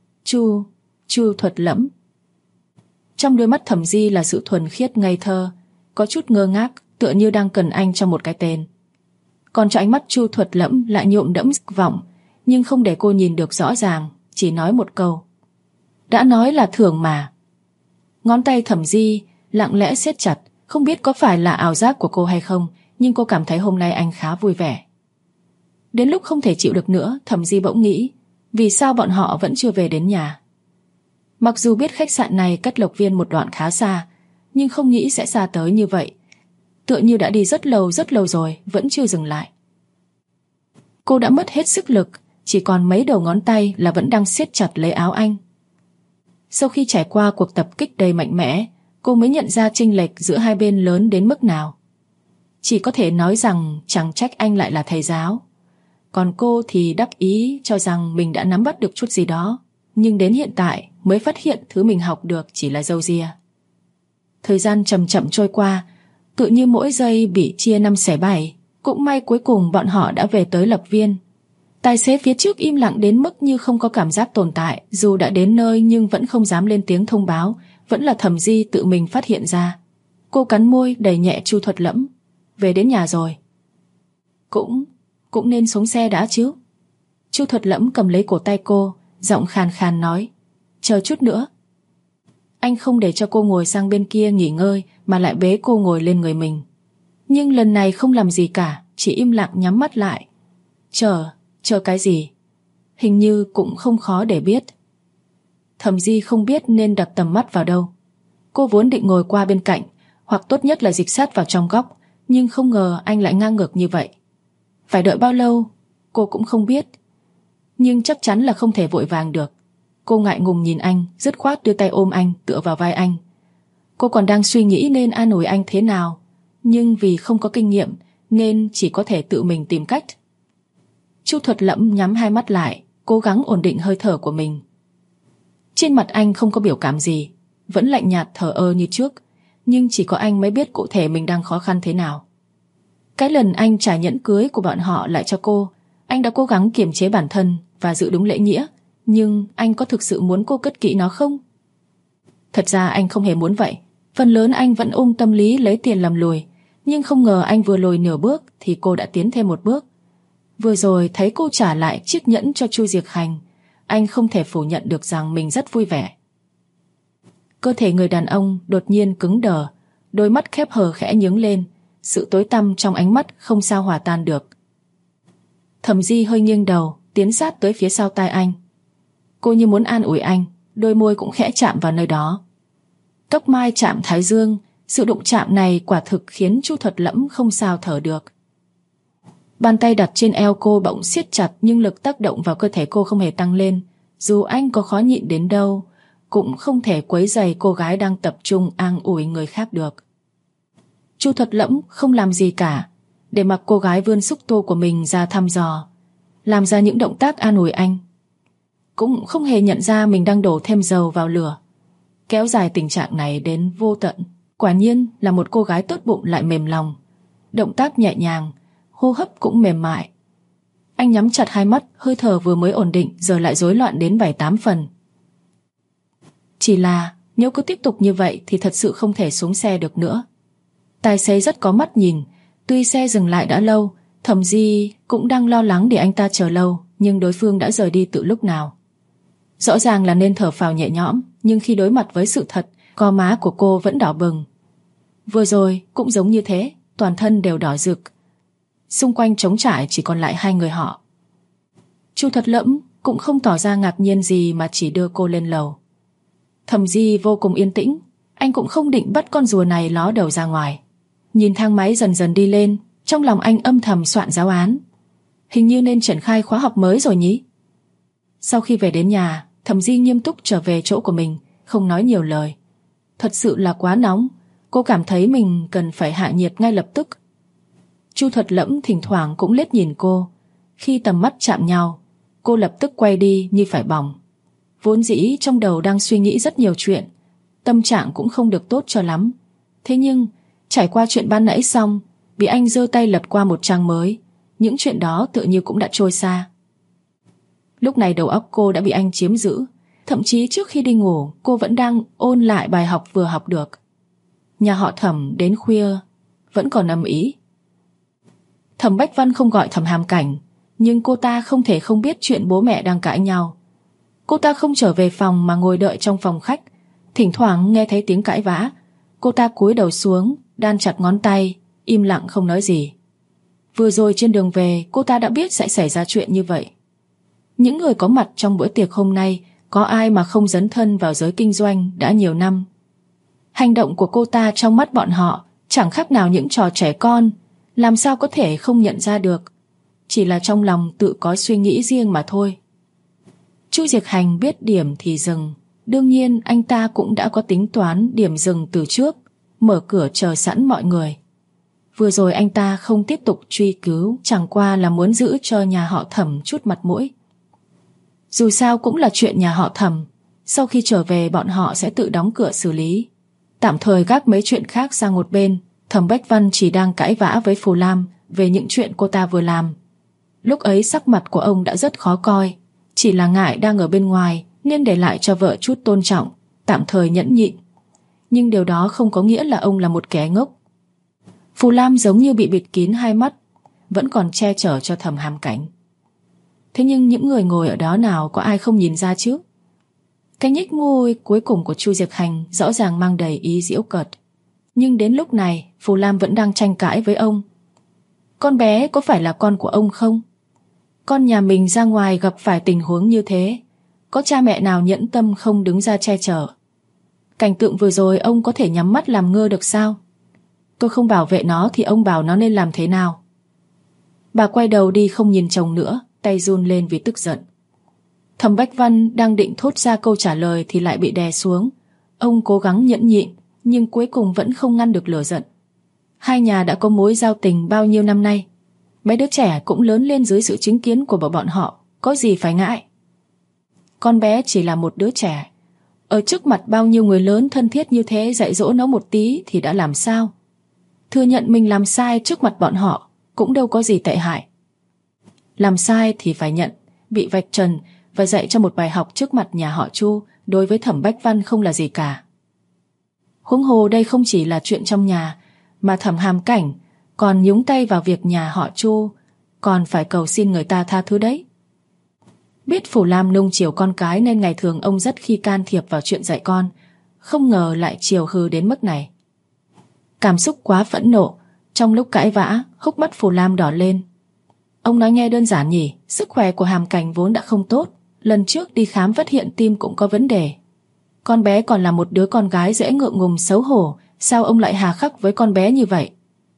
Chu Thuật Lẫm. Trong đôi mắt Thẩm Di là sự thuần khiết ngây thơ, có chút ngơ ngác, tựa như đang cần anh cho một cái tên. Còn cho ánh mắt Chu Thuật Lẫm lại nhuộm đẫm dục vọng, nhưng không để cô nhìn được rõ ràng, chỉ nói một câu: đã nói là thường mà. Ngón tay Thẩm Di lặng lẽ siết chặt, không biết có phải là ảo giác của cô hay không, nhưng cô cảm thấy hôm nay anh khá vui vẻ. Đến lúc không thể chịu được nữa, Thẩm Di bỗng nghĩ, vì sao bọn họ vẫn chưa về đến nhà. Mặc dù biết khách sạn này cách Lộc Viên một đoạn khá xa, nhưng không nghĩ sẽ xa tới như vậy. Tựa như đã đi rất lâu rồi, vẫn chưa dừng lại. Cô đã mất hết sức lực, chỉ còn mấy đầu ngón tay là vẫn đang siết chặt lấy áo anh. Sau khi trải qua cuộc tập kích đầy mạnh mẽ, cô mới nhận ra chênh lệch giữa hai bên lớn đến mức nào. Chỉ có thể nói rằng chẳng trách anh lại là thầy giáo. Còn cô thì đắc ý cho rằng mình đã nắm bắt được chút gì đó, nhưng đến hiện tại mới phát hiện thứ mình học được chỉ là râu ria. Thời gian chậm chậm trôi qua, tự như mỗi giây bị chia 5/7. Cũng may cuối cùng bọn họ đã về tới Lập Viên. Tài xế phía trước im lặng đến mức như không có cảm giác tồn tại, dù đã đến nơi nhưng vẫn không dám lên tiếng thông báo, vẫn là Thẩm Di tự mình phát hiện ra. Cô cắn môi đẩy nhẹ Chu Thuật Lẫm: về đến nhà rồi. cũng nên xuống xe đã chứ. Chu Thuật Lẫm cầm lấy cổ tay cô, giọng khàn khàn nói, chờ chút nữa. Anh không để cho cô ngồi sang bên kia nghỉ ngơi mà lại bế cô ngồi lên người mình. Nhưng lần này không làm gì cả, chỉ im lặng nhắm mắt lại. Chờ cái gì? Hình như cũng không khó để biết. Thẩm Di không biết nên đặt tầm mắt vào đâu. Cô vốn định ngồi qua bên cạnh, hoặc tốt nhất là dịch sát vào trong góc, nhưng không ngờ anh lại ngang ngược như vậy. Phải đợi bao lâu, cô cũng không biết. Nhưng chắc chắn là không thể vội vàng được. Cô ngại ngùng nhìn anh, dứt khoát đưa tay ôm anh, tựa vào vai anh. Cô còn đang suy nghĩ nên an ủi anh thế nào, nhưng vì không có kinh nghiệm nên chỉ có thể tự mình tìm cách. Chu Thuật Lẫm nhắm hai mắt lại, cố gắng ổn định hơi thở của mình. Trên mặt anh không có biểu cảm gì, vẫn lạnh nhạt thờ ơ như trước, nhưng chỉ có anh mới biết cụ thể mình đang khó khăn thế nào. Cái lần anh trả nhẫn cưới của bọn họ lại cho cô, anh đã cố gắng kiềm chế bản thân và giữ đúng lễ nghĩa, nhưng anh có thực sự muốn cô cất kỹ nó không? Thật ra anh không hề muốn vậy. Phần lớn anh vẫn ôm tâm lý lấy tiền làm lùi, nhưng không ngờ anh vừa lùi nửa bước thì cô đã tiến thêm một bước. Vừa rồi thấy cô trả lại chiếc nhẫn cho Chu Diệc Hành, anh không thể phủ nhận được rằng mình rất vui vẻ. Cơ thể người đàn ông đột nhiên cứng đờ, đôi mắt khép hờ khẽ nhướng lên, sự tối tăm trong ánh mắt không sao hòa tan được. Thẩm Di hơi nghiêng đầu, tiến sát tới phía sau tai anh. Cô như muốn an ủi anh, đôi môi cũng khẽ chạm vào nơi đó. Tóc mai chạm thái dương, sự đụng chạm này quả thực khiến Chu Thuật Lẫm không sao thở được. Bàn tay đặt trên eo cô bỗng siết chặt, nhưng lực tác động vào cơ thể cô không hề tăng lên. Dù anh có khó nhịn đến đâu, cũng không thể quấy rầy cô gái đang tập trung an ủi người khác được. Chu Thuật Lẫm không làm gì cả, để mặc cô gái vươn xúc tu của mình ra thăm dò, làm ra những động tác an ủi anh. Cũng không hề nhận ra mình đang đổ thêm dầu vào lửa, kéo dài tình trạng này đến vô tận. Quả nhiên là một cô gái tốt bụng lại mềm lòng, động tác nhẹ nhàng, hô hấp cũng mềm mại. Anh nhắm chặt hai mắt, hơi thở vừa mới ổn định giờ lại rối loạn đến 7-8 phần. Chỉ là nếu cứ tiếp tục như vậy thì thật sự không thể xuống xe được nữa. Tài xế rất có mắt nhìn, tuy xe dừng lại đã lâu, Thẩm Di cũng đang lo lắng để anh ta chờ lâu, nhưng đối phương đã rời đi từ lúc nào. Rõ ràng là nên thở phào nhẹ nhõm, nhưng khi đối mặt với sự thật, gò má của cô vẫn đỏ bừng. Vừa rồi cũng giống như thế, toàn thân đều đỏ rực. Xung quanh trống trải chỉ còn lại hai người họ. Chu Thuật Lẫm cũng không tỏ ra ngạc nhiên gì mà chỉ đưa cô lên lầu. Thẩm Di vô cùng yên tĩnh, anh cũng không định bắt con rùa này ló đầu ra ngoài. Nhìn thang máy dần dần đi lên, trong lòng anh âm thầm soạn giáo án. Hình như nên triển khai khóa học mới rồi nhỉ? Sau khi về đến nhà, Thẩm Di nghiêm túc trở về chỗ của mình, không nói nhiều lời. Thật sự là quá nóng, cô cảm thấy mình cần phải hạ nhiệt ngay lập tức. Chu Thuật Lẫm thỉnh thoảng cũng liếc nhìn cô. Khi tầm mắt chạm nhau, cô lập tức quay đi như phải bỏng. Vốn dĩ trong đầu đang suy nghĩ rất nhiều chuyện, tâm trạng cũng không được tốt cho lắm. Thế nhưng trải qua chuyện ban nãy xong, bị anh giơ tay lật qua một trang mới, những chuyện đó tự như cũng đã trôi xa. Lúc này đầu óc cô đã bị anh chiếm giữ, thậm chí trước khi đi ngủ cô vẫn đang ôn lại bài học vừa học được. Nhà họ Thẩm đến khuya vẫn còn âm ĩ. Thẩm Bách Văn không gọi Thẩm Hàm Cảnh, nhưng cô ta không thể không biết chuyện bố mẹ đang cãi nhau. Cô ta không trở về phòng mà ngồi đợi trong phòng khách. Thỉnh thoảng nghe thấy tiếng cãi vã, cô ta cúi đầu xuống, đan chặt ngón tay, im lặng không nói gì. Vừa rồi trên đường về, cô ta đã biết sẽ xảy ra chuyện như vậy. Những người có mặt trong bữa tiệc hôm nay, có ai mà không dấn thân vào giới kinh doanh đã nhiều năm. Hành động của cô ta trong mắt bọn họ chẳng khác nào những trò trẻ con, làm sao có thể không nhận ra được. Chỉ là trong lòng tự có suy nghĩ riêng mà thôi. Chu Diệc Hành biết điểm thì dừng. Đương nhiên anh ta cũng đã có tính toán điểm dừng từ trước, mở cửa chờ sẵn mọi người. Vừa rồi anh ta không tiếp tục truy cứu, chẳng qua là muốn giữ cho nhà họ Thẩm chút mặt mũi. Dù sao cũng là chuyện nhà họ Thẩm, sau khi trở về bọn họ sẽ tự đóng cửa xử lý. Tạm thời gác mấy chuyện khác sang một bên, Thẩm Bách Văn chỉ đang cãi vã với Phù Lam về những chuyện cô ta vừa làm. Lúc ấy sắc mặt của ông đã rất khó coi, chỉ là ngại đang ở bên ngoài nên để lại cho vợ chút tôn trọng, tạm thời nhẫn nhịn. Nhưng điều đó không có nghĩa là ông là một kẻ ngốc. Phù Lam giống như bị bịt kín hai mắt. vẫn còn che chở cho Thẩm Hàm Cảnh. Thế nhưng những người ngồi ở đó nào có ai không nhìn ra chứ? Cái nhếch môi cuối cùng của Chu Diệc Hành rõ ràng mang đầy ý giễu cợt. Nhưng đến lúc này Phù Lam vẫn đang tranh cãi với ông. Con bé có phải là con của ông không? Con nhà mình ra ngoài gặp phải tình huống như thế, có cha mẹ nào nhẫn tâm không đứng ra che chở? Cảnh tượng vừa rồi ông có thể nhắm mắt làm ngơ được sao? Tôi không bảo vệ nó thì ông bảo nó nên làm thế nào? Bà quay đầu đi không nhìn chồng nữa, tay run lên vì tức giận. Thẩm Bách Văn đang định thốt ra câu trả lời thì lại bị đè xuống. Ông cố gắng nhẫn nhịn, nhưng cuối cùng vẫn không ngăn được lửa giận. Hai nhà đã có mối giao tình bao nhiêu năm nay. Mấy đứa trẻ cũng lớn lên dưới sự chứng kiến của bọn họ, có gì phải ngại. Con bé chỉ là một đứa trẻ, ở trước mặt bao nhiêu người lớn thân thiết như thế dạy dỗ nó một tí thì đã làm sao? Thừa nhận mình làm sai trước mặt bọn họ cũng đâu có gì tệ hại. Làm sai thì phải nhận, bị vạch trần và dạy cho một bài học trước mặt nhà họ Chu đối với Thẩm Bách Văn không là gì cả. Huống hồ đây không chỉ là chuyện trong nhà, mà Thẩm Hàm Cảnh còn nhúng tay vào việc nhà họ Chu, còn phải cầu xin người ta tha thứ đấy. Biết Phù Lam nung chiều con cái nên ngày thường ông rất khi can thiệp vào chuyện dạy con, không ngờ lại chiều hư đến mức này. Cảm xúc quá phẫn nộ, trong lúc cãi vã, hốc mắt Phù Lam đỏ lên. Ông nói nghe đơn giản nhỉ, sức khỏe của Hàm Cảnh vốn đã không tốt, lần trước đi khám phát hiện tim cũng có vấn đề. Con bé còn là một đứa con gái dễ ngượng ngùng xấu hổ, sao ông lại hà khắc với con bé như vậy?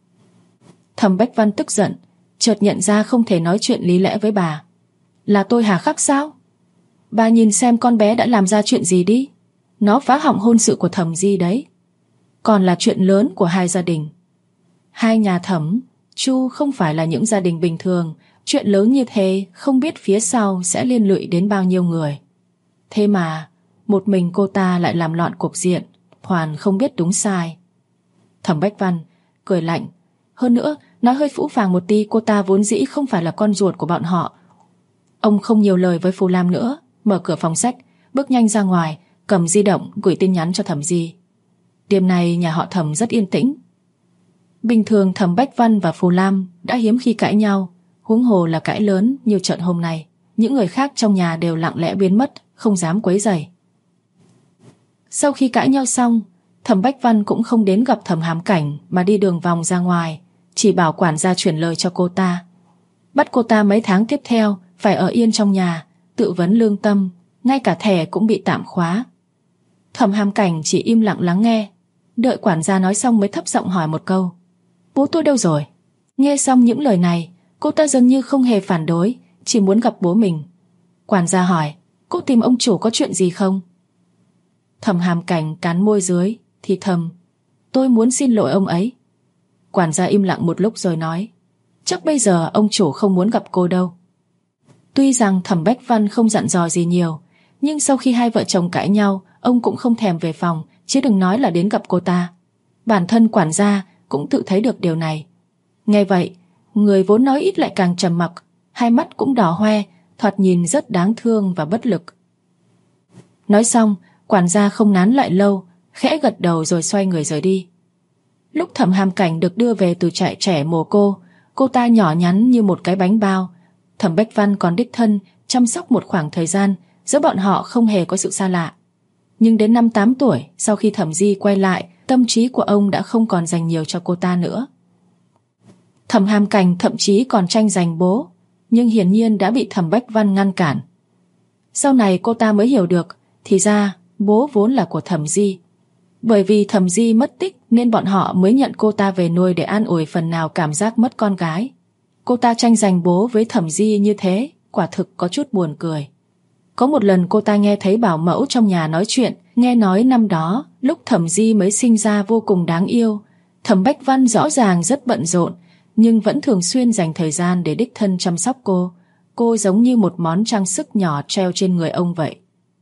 Thẩm Bách Văn tức giận, chợt nhận ra không thể nói chuyện lý lẽ với bà. Là tôi hà khắc sao? Bà nhìn xem con bé đã làm ra chuyện gì đi. Nó phá hỏng hôn sự của Thẩm Di đấy. Còn là chuyện lớn của hai gia đình. Hai nhà Thẩm, Chu không phải là những gia đình bình thường. Chuyện lớn như thế không biết phía sau sẽ liên lụy đến bao nhiêu người. Thế mà một mình cô ta lại làm loạn cục diện, hoàn không biết đúng sai. Thẩm Bách Văn cười lạnh. Hơn nữa, nói hơi phũ phàng một tí, cô ta vốn dĩ không phải là con ruột của bọn họ. Ông không nhiều lời với Phù Lam nữa, mở cửa phòng sách, bước nhanh ra ngoài, cầm di động gửi tin nhắn cho Thẩm Di. Đêm nay nhà họ Thẩm rất yên tĩnh. Bình thường Thẩm Bách Văn và Phù Lam đã hiếm khi cãi nhau, huống hồ là cãi lớn như trận hôm nay. Những người khác trong nhà đều lặng lẽ biến mất, không dám quấy rầy. Sau khi cãi nhau xong, Thẩm Bách Văn cũng không đến gặp Thẩm Hàm Cảnh mà đi đường vòng ra ngoài, chỉ bảo quản gia chuyển lời cho cô ta. Bắt cô ta mấy tháng tiếp theo phải ở yên trong nhà, tự vấn lương tâm, ngay cả thẻ cũng bị tạm khóa. Thẩm Hàm Cảnh chỉ im lặng lắng nghe, đợi quản gia nói xong mới thấp giọng hỏi một câu. Bố tôi đâu rồi? Nghe xong những lời này, cô ta dường như không hề phản đối, chỉ muốn gặp bố mình. Quản gia hỏi, cô tìm ông chủ có chuyện gì không? Thẩm Hàm Cảnh cắn môi dưới, thì thầm, tôi muốn xin lỗi ông ấy. Quản gia im lặng một lúc rồi nói, chắc bây giờ ông chủ không muốn gặp cô đâu. Tuy rằng Thẩm Bách Văn không dặn dò gì nhiều, nhưng sau khi hai vợ chồng cãi nhau, ông cũng không thèm về phòng, chứ đừng nói là đến gặp cô ta. Bản thân quản gia cũng tự thấy được điều này. Nghe vậy, người vốn nói ít lại càng trầm mặc, hai mắt cũng đỏ hoe, thoạt nhìn rất đáng thương và bất lực. Nói xong, quản gia không nán lại lâu, khẽ gật đầu rồi xoay người rời đi. Lúc Thẩm Hàm Cảnh được đưa về từ trại trẻ mồ cô ta nhỏ nhắn như một cái bánh bao. Thẩm Bách Văn còn đích thân chăm sóc một khoảng thời gian, giữa bọn họ không hề có sự xa lạ. Nhưng đến năm 8 tuổi, sau khi Thẩm Di quay lại, tâm trí của ông đã không còn dành nhiều cho cô ta nữa. Thẩm Hàm Cảnh thậm chí còn tranh giành bố, nhưng hiển nhiên đã bị Thẩm Bách Văn ngăn cản. Sau này cô ta mới hiểu được, thì ra bố vốn là của Thẩm Di. Bởi vì Thẩm Di mất tích nên bọn họ mới nhận cô ta về nuôi để an ủi phần nào cảm giác mất con gái. Cô ta tranh giành bố với Thẩm Di như thế, quả thực có chút buồn cười. Có một lần cô ta nghe thấy bảo mẫu trong nhà nói chuyện, nghe nói năm đó, lúc Thẩm Di mới sinh ra vô cùng đáng yêu. Thẩm Bách Văn rõ ràng rất bận rộn, nhưng vẫn thường xuyên dành thời gian để đích thân chăm sóc cô. Cô giống như một món trang sức nhỏ treo trên người ông vậy.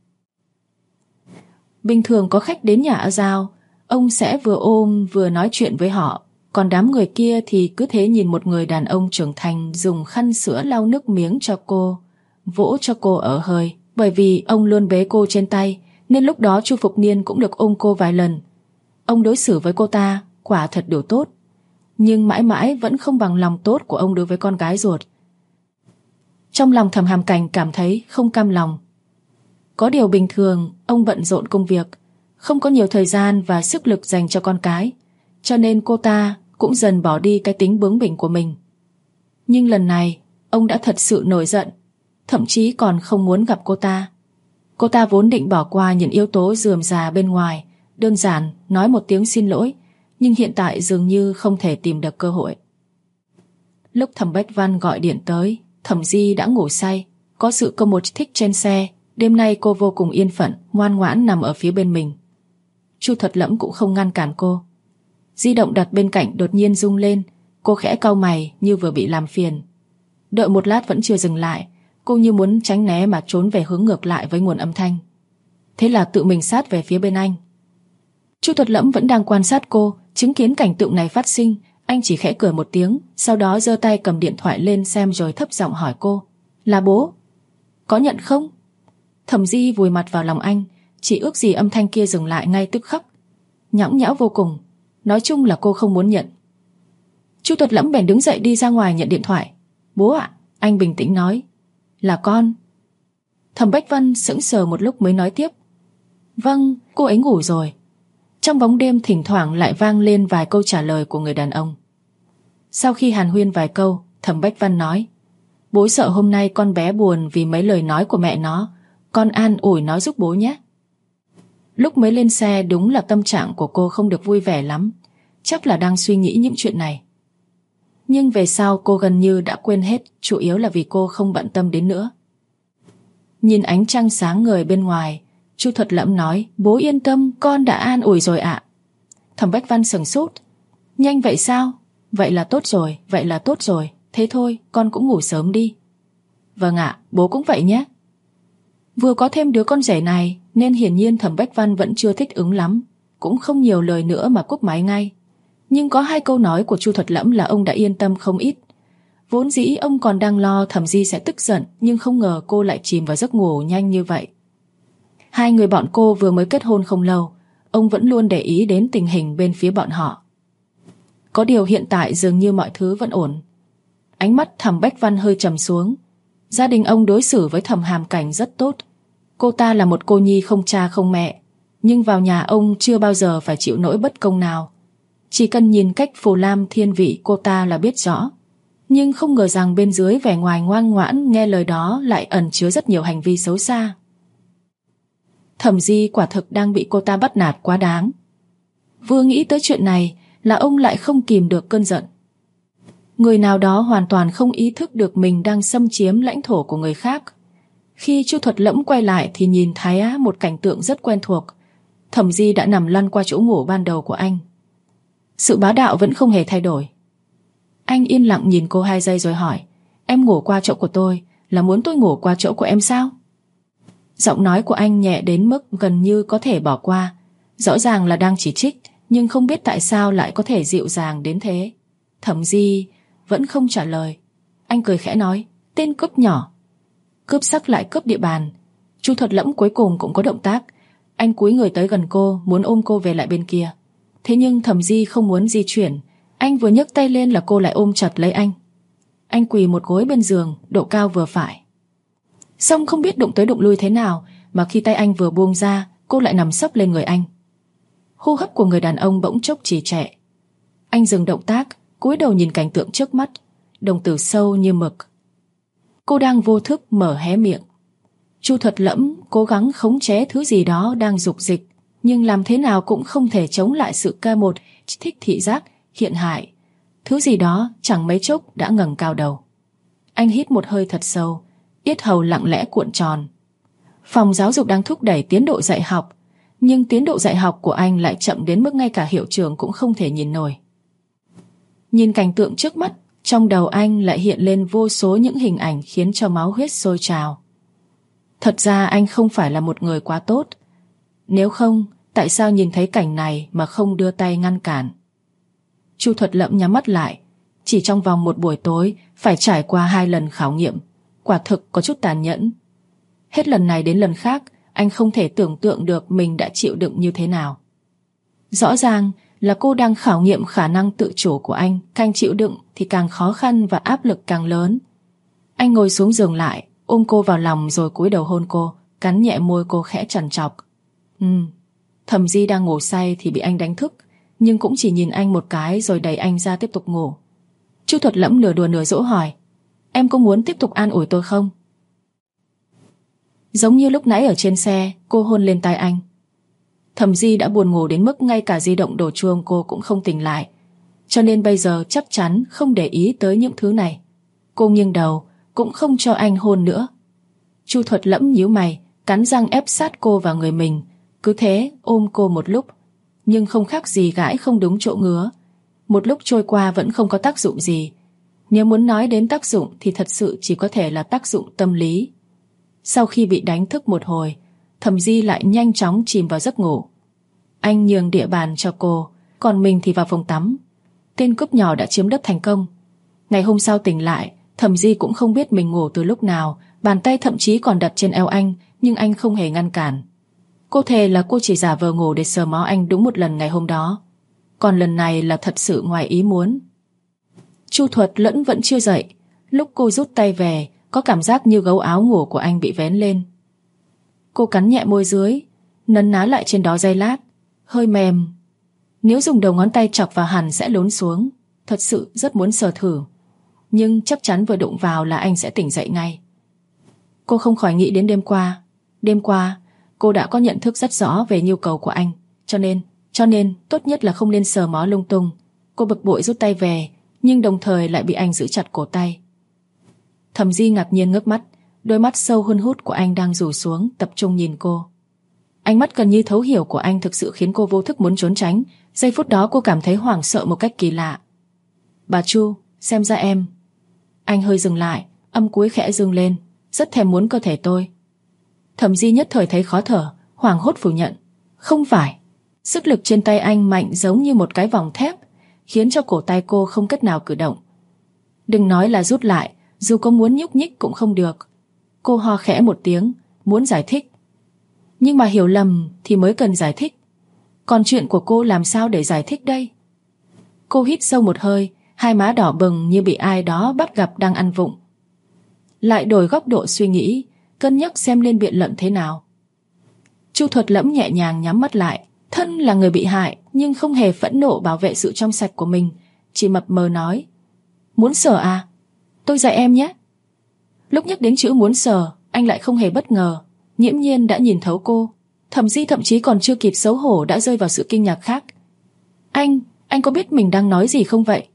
Bình thường có khách đến nhà A Giao, ông sẽ vừa ôm vừa nói chuyện với họ. Còn đám người kia thì cứ thế nhìn một người đàn ông trưởng thành dùng khăn sữa lau nước miếng cho cô, vỗ cho cô ở hơi. Bởi vì ông luôn bế cô trên tay, nên lúc đó Chu Phục Niên cũng được ôm cô vài lần. Ông đối xử với cô ta quả thật điều tốt. nhưng mãi mãi vẫn không bằng lòng tốt của ông đối với con gái ruột. Trong lòng Thẩm Hàm Cảnh cảm thấy không cam lòng. Có điều bình thường ông bận rộn công việc, không có nhiều thời gian và sức lực dành cho con cái, cho nên cô ta cũng dần bỏ đi cái tính bướng bỉnh của mình. Nhưng lần này ông đã thật sự nổi giận, thậm chí còn không muốn gặp cô ta. Cô ta vốn định bỏ qua những yếu tố rườm rà bên ngoài, đơn giản nói một tiếng xin lỗi, nhưng hiện tại dường như không thể tìm được cơ hội. Lúc Thẩm Bách Văn gọi điện tới, Thẩm Di đã ngủ say. Có sự cô một thích trên xe, đêm nay cô vô cùng yên phận, ngoan ngoãn nằm ở phía bên mình. Chu Thuật Lẫm cũng không ngăn cản cô. Di động đặt bên cạnh đột nhiên rung lên, cô khẽ cau mày như vừa bị làm phiền. Đợi một lát vẫn chưa dừng lại, cô như muốn tránh né mà trốn về hướng ngược lại với nguồn âm thanh. Thế là tự mình sát về phía bên anh. Chu Thuật Lẫm vẫn đang quan sát cô, chứng kiến cảnh tượng này phát sinh, anh chỉ khẽ cười một tiếng, sau đó giơ tay cầm điện thoại lên xem rồi thấp giọng hỏi cô: "Là bố? Có nhận không?" Thẩm Di vùi mặt vào lòng anh, chỉ ước gì âm thanh kia dừng lại ngay tức khắc. Nhõng nhẽo vô cùng, nói chung là cô không muốn nhận. Chu Thuật Lẫm bèn đứng dậy đi ra ngoài nhận điện thoại. "Bố ạ," anh bình tĩnh nói. "Là con." Thẩm Bách Văn sững sờ một lúc mới nói tiếp: "Vâng, cô ấy ngủ rồi." Trong bóng đêm thỉnh thoảng lại vang lên vài câu trả lời của người đàn ông. Sau khi hàn huyên vài câu, Thẩm Bách Văn nói: "Bố sợ hôm nay con bé buồn vì mấy lời nói của mẹ nó, con an ủi nó giúp bố nhé." Lúc mới lên xe đúng là tâm trạng của cô không được vui vẻ lắm, chắc là đang suy nghĩ những chuyện này. Nhưng về sau cô gần như đã quên hết, chủ yếu là vì cô không bận tâm đến nữa. Nhìn ánh trăng sáng ngời bên ngoài, Chu Thuật Lẫm nói: "Bố yên tâm, con đã an ủi rồi ạ." Thẩm Bách Văn sửng sốt: "Nhanh vậy sao? Vậy là tốt rồi, vậy là tốt rồi. Thế thôi, con cũng ngủ sớm đi." "Vâng ạ, bố cũng vậy nhé." Vừa có thêm đứa con rể này nên hiển nhiên Thẩm Bách Văn vẫn chưa thích ứng lắm, cũng không nhiều lời nữa mà cúp máy ngay. Nhưng có hai câu nói của Chu Thuật Lẫm là ông đã yên tâm không ít. Vốn dĩ ông còn đang lo Thẩm Di sẽ tức giận, nhưng không ngờ cô lại chìm vào giấc ngủ nhanh như vậy. Hai người bọn cô vừa mới kết hôn không lâu, ông vẫn luôn để ý đến tình hình bên phía bọn họ. Có điều hiện tại dường như mọi thứ vẫn ổn. Ánh mắt Thẩm Bách Văn hơi trầm xuống. Gia đình ông đối xử với Thẩm Hàm Cảnh rất tốt. Cô ta là một cô nhi không cha không mẹ, nhưng vào nhà ông chưa bao giờ phải chịu nỗi bất công nào. Chỉ cần nhìn cách phù lam thiên vị cô ta là biết rõ. Nhưng không ngờ rằng bên dưới vẻ ngoài ngoan ngoãn nghe lời đó lại ẩn chứa rất nhiều hành vi xấu xa. Thẩm Di quả thực đang bị cô ta bắt nạt quá đáng. Vừa nghĩ tới chuyện này là ông lại không kìm được cơn giận. Người nào đó hoàn toàn không ý thức được mình đang xâm chiếm lãnh thổ của người khác. Khi Chu Thuật Lẫm quay lại thì nhìn thấy một cảnh tượng rất quen thuộc. Thẩm Di đã nằm lăn qua chỗ ngủ ban đầu của anh. Sự bá đạo vẫn không hề thay đổi. Anh yên lặng nhìn cô 2 giây rồi hỏi: "Em ngủ qua chỗ của tôi là muốn tôi ngủ qua chỗ của em sao?" Giọng nói của anh nhẹ đến mức gần như có thể bỏ qua. Rõ ràng là đang chỉ trích, nhưng không biết tại sao lại có thể dịu dàng đến thế. Thẩm Di vẫn không trả lời. Anh cười khẽ nói: "Tên cướp nhỏ." Cướp sắc lại cướp địa bàn. Chu Thuật Lẫm cuối cùng cũng có động tác. Anh cúi người tới gần cô, muốn ôm cô về lại bên kia. Thế nhưng Thẩm Di không muốn di chuyển. Anh vừa nhấc tay lên là cô lại ôm chặt lấy anh. Anh quỳ một gối bên giường, độ cao vừa phải. Xong không biết đụng tới đụng lui thế nào mà khi tay anh vừa buông ra, cô lại nằm sấp lên người anh. Hô hấp của người đàn ông bỗng chốc trì trệ. Anh dừng động tác, cúi đầu nhìn cảnh tượng trước mắt, đồng tử sâu như mực. Cô đang vô thức mở hé miệng. Chu Thuật Lẫm cố gắng khống chế thứ gì đó đang dục dịch, nhưng làm thế nào cũng không thể chống lại sự ca một thích thị giác hiện hại. Thứ gì đó chẳng mấy chốc đã ngẩng cao đầu. Anh hít một hơi thật sâu, yết hầu lặng lẽ cuộn tròn. Phòng giáo dục đang thúc đẩy tiến độ dạy học, nhưng tiến độ dạy học của anh lại chậm đến mức ngay cả hiệu trưởng cũng không thể nhìn nổi. Nhìn cảnh tượng trước mắt, trong đầu anh lại hiện lên vô số những hình ảnh khiến cho máu huyết sôi trào. Thật ra anh không phải là một người quá tốt. Nếu không, tại sao nhìn thấy cảnh này mà không đưa tay ngăn cản? Chu Thuật Lẫm nhắm mắt lại. Chỉ trong vòng một buổi tối phải trải qua 2 lần khảo nghiệm, quả thực có chút tàn nhẫn. Hết lần này đến lần khác, anh không thể tưởng tượng được mình đã chịu đựng như thế nào. Rõ ràng là cô đang khảo nghiệm khả năng tự chủ của anh. Càng chịu đựng thì càng khó khăn và áp lực càng lớn. Anh ngồi xuống giường lại, ôm cô vào lòng rồi cúi đầu hôn cô, cắn nhẹ môi cô khẽ trằn trọc. Thẩm Di đang ngủ say thì bị anh đánh thức, nhưng cũng chỉ nhìn anh một cái rồi đẩy anh ra tiếp tục ngủ. Chu Thuật Lẫm nửa đùa nửa dỗ hỏi, em có muốn tiếp tục an ủi tôi không? Giống như lúc nãy ở trên xe, cô hôn lên tai anh. Thẩm Di đã buồn ngủ đến mức ngay cả di động đổ chuông cô cũng không tỉnh lại, cho nên bây giờ chắc chắn không để ý tới những thứ này. Cô nghiêng đầu, cũng không cho anh hôn nữa. Chu Thuật Lẫm nhíu mày, cắn răng ép sát cô vào người mình, cứ thế ôm cô một lúc, nhưng không khác gì gãi không đúng chỗ ngứa. Một lúc trôi qua vẫn không có tác dụng gì. Nếu muốn nói đến tác dụng thì thật sự chỉ có thể là tác dụng tâm lý. Sau khi bị đánh thức một hồi, Thẩm Di lại nhanh chóng chìm vào giấc ngủ. Anh nhường địa bàn cho cô, còn mình thì vào phòng tắm. Tên cướp nhỏ đã chiếm đất thành công. Ngày hôm sau tỉnh lại, Thẩm Di cũng không biết mình ngủ từ lúc nào, bàn tay thậm chí còn đặt trên eo anh, nhưng anh không hề ngăn cản. Cô thề là cô chỉ giả vờ ngủ để sờ mó anh đúng một lần ngày hôm đó, còn lần này là thật sự ngoài ý muốn. Chu Thuật Lẫm vẫn chưa dậy. Lúc cô rút tay về, có cảm giác như gấu áo ngủ của anh bị vén lên. Cô cắn nhẹ môi dưới, nấn ná lại trên đó giây lát, hơi mềm. Nếu dùng đầu ngón tay chọc vào hẳn sẽ lún xuống. Thật sự rất muốn sờ thử, nhưng chắc chắn vừa đụng vào là anh sẽ tỉnh dậy ngay. Cô không khỏi nghĩ đến đêm qua. Đêm qua cô đã có nhận thức rất rõ về nhu cầu của anh, cho nên tốt nhất là không nên sờ mó lung tung. Cô bực bội rút tay về, nhưng đồng thời lại bị anh giữ chặt cổ tay. Thẩm Di ngạc nhiên ngước mắt, đôi mắt sâu hun hút của anh đang rủ xuống, tập trung nhìn cô. Ánh mắt gần như thấu hiểu của anh thực sự khiến cô vô thức muốn trốn tránh. Giây phút đó cô cảm thấy hoảng sợ một cách kỳ lạ. Bà Chu, xem ra em... Anh hơi dừng lại, âm cuối khẽ dương lên, rất thèm muốn cơ thể tôi. Thẩm Di nhất thời thấy khó thở, hoảng hốt phủ nhận. Không phải. Sức lực trên tay anh mạnh giống như một cái vòng thép, khiến cho cổ tay cô không cách nào cử động. Đừng nói là rút lại, dù có muốn nhúc nhích cũng không được. Cô ho khẽ một tiếng, muốn giải thích. Nhưng mà hiểu lầm thì mới cần giải thích. Còn chuyện của cô làm sao để giải thích đây? Cô hít sâu một hơi, hai má đỏ bừng như bị ai đó bắt gặp đang ăn vụng. Lại đổi góc độ suy nghĩ, cân nhắc xem nên biện luận thế nào. Chu Thuật Lẫm nhẹ nhàng nhắm mắt lại, thân là người bị hại nhưng không hề phẫn nộ bảo vệ sự trong sạch của mình, chỉ mập mờ nói. Muốn sờ à? Tôi dạy em nhé. Lúc nhắc đến chữ muốn sờ, anh lại không hề bất ngờ, nghiễm nhiên đã nhìn thấu cô. Thẩm Di thậm chí còn chưa kịp xấu hổ đã rơi vào sự kinh ngạc khác. Anh có biết mình đang nói gì không vậy?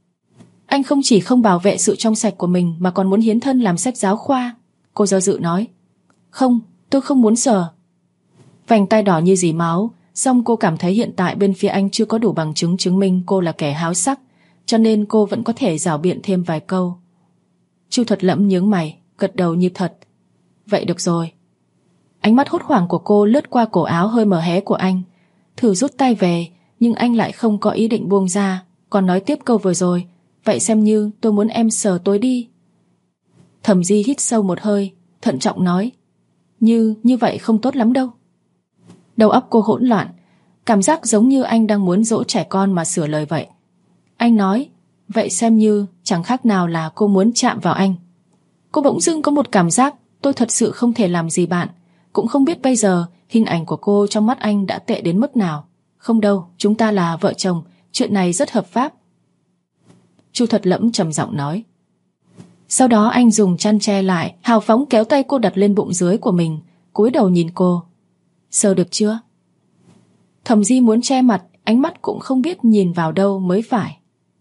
Anh không chỉ không bảo vệ sự trong sạch của mình mà còn muốn hiến thân làm sách giáo khoa. Cô do dự nói. Không, tôi không muốn sờ. Vành tay đỏ như dì máu, song cô cảm thấy hiện tại bên phía anh chưa có đủ bằng chứng chứng minh cô là kẻ háo sắc, cho nên cô vẫn có thể rảo biện thêm vài câu. Chu Thuật Lẫm nhướng mày, gật đầu như thật. Vậy được rồi. Ánh mắt hốt hoảng của cô lướt qua cổ áo hơi mở hé của anh, thử rút tay về, nhưng anh lại không có ý định buông ra, còn nói tiếp câu vừa rồi. Vậy xem như tôi muốn em sờ tôi đi. Thẩm Di hít sâu một hơi, thận trọng nói. Như vậy không tốt lắm đâu. Đầu óc cô hỗn loạn, cảm giác giống như anh đang muốn dỗ trẻ con mà sửa lời vậy. Anh nói, vậy xem như chẳng khác nào là cô muốn chạm vào anh. Cô bỗng dưng có một cảm giác tôi thật sự không thể làm gì bạn. Cũng không biết bây giờ hình ảnh của cô trong mắt anh đã tệ đến mức nào. Không đâu, chúng ta là vợ chồng, chuyện này rất hợp pháp. Chu Thuật Lẫm trầm giọng nói. Sau đó anh dùng chăn che lại, hào phóng kéo tay cô đặt lên bụng dưới của mình, cúi đầu nhìn cô. Sờ được chưa? Thẩm Di muốn che mặt, ánh mắt cũng không biết nhìn vào đâu mới phải.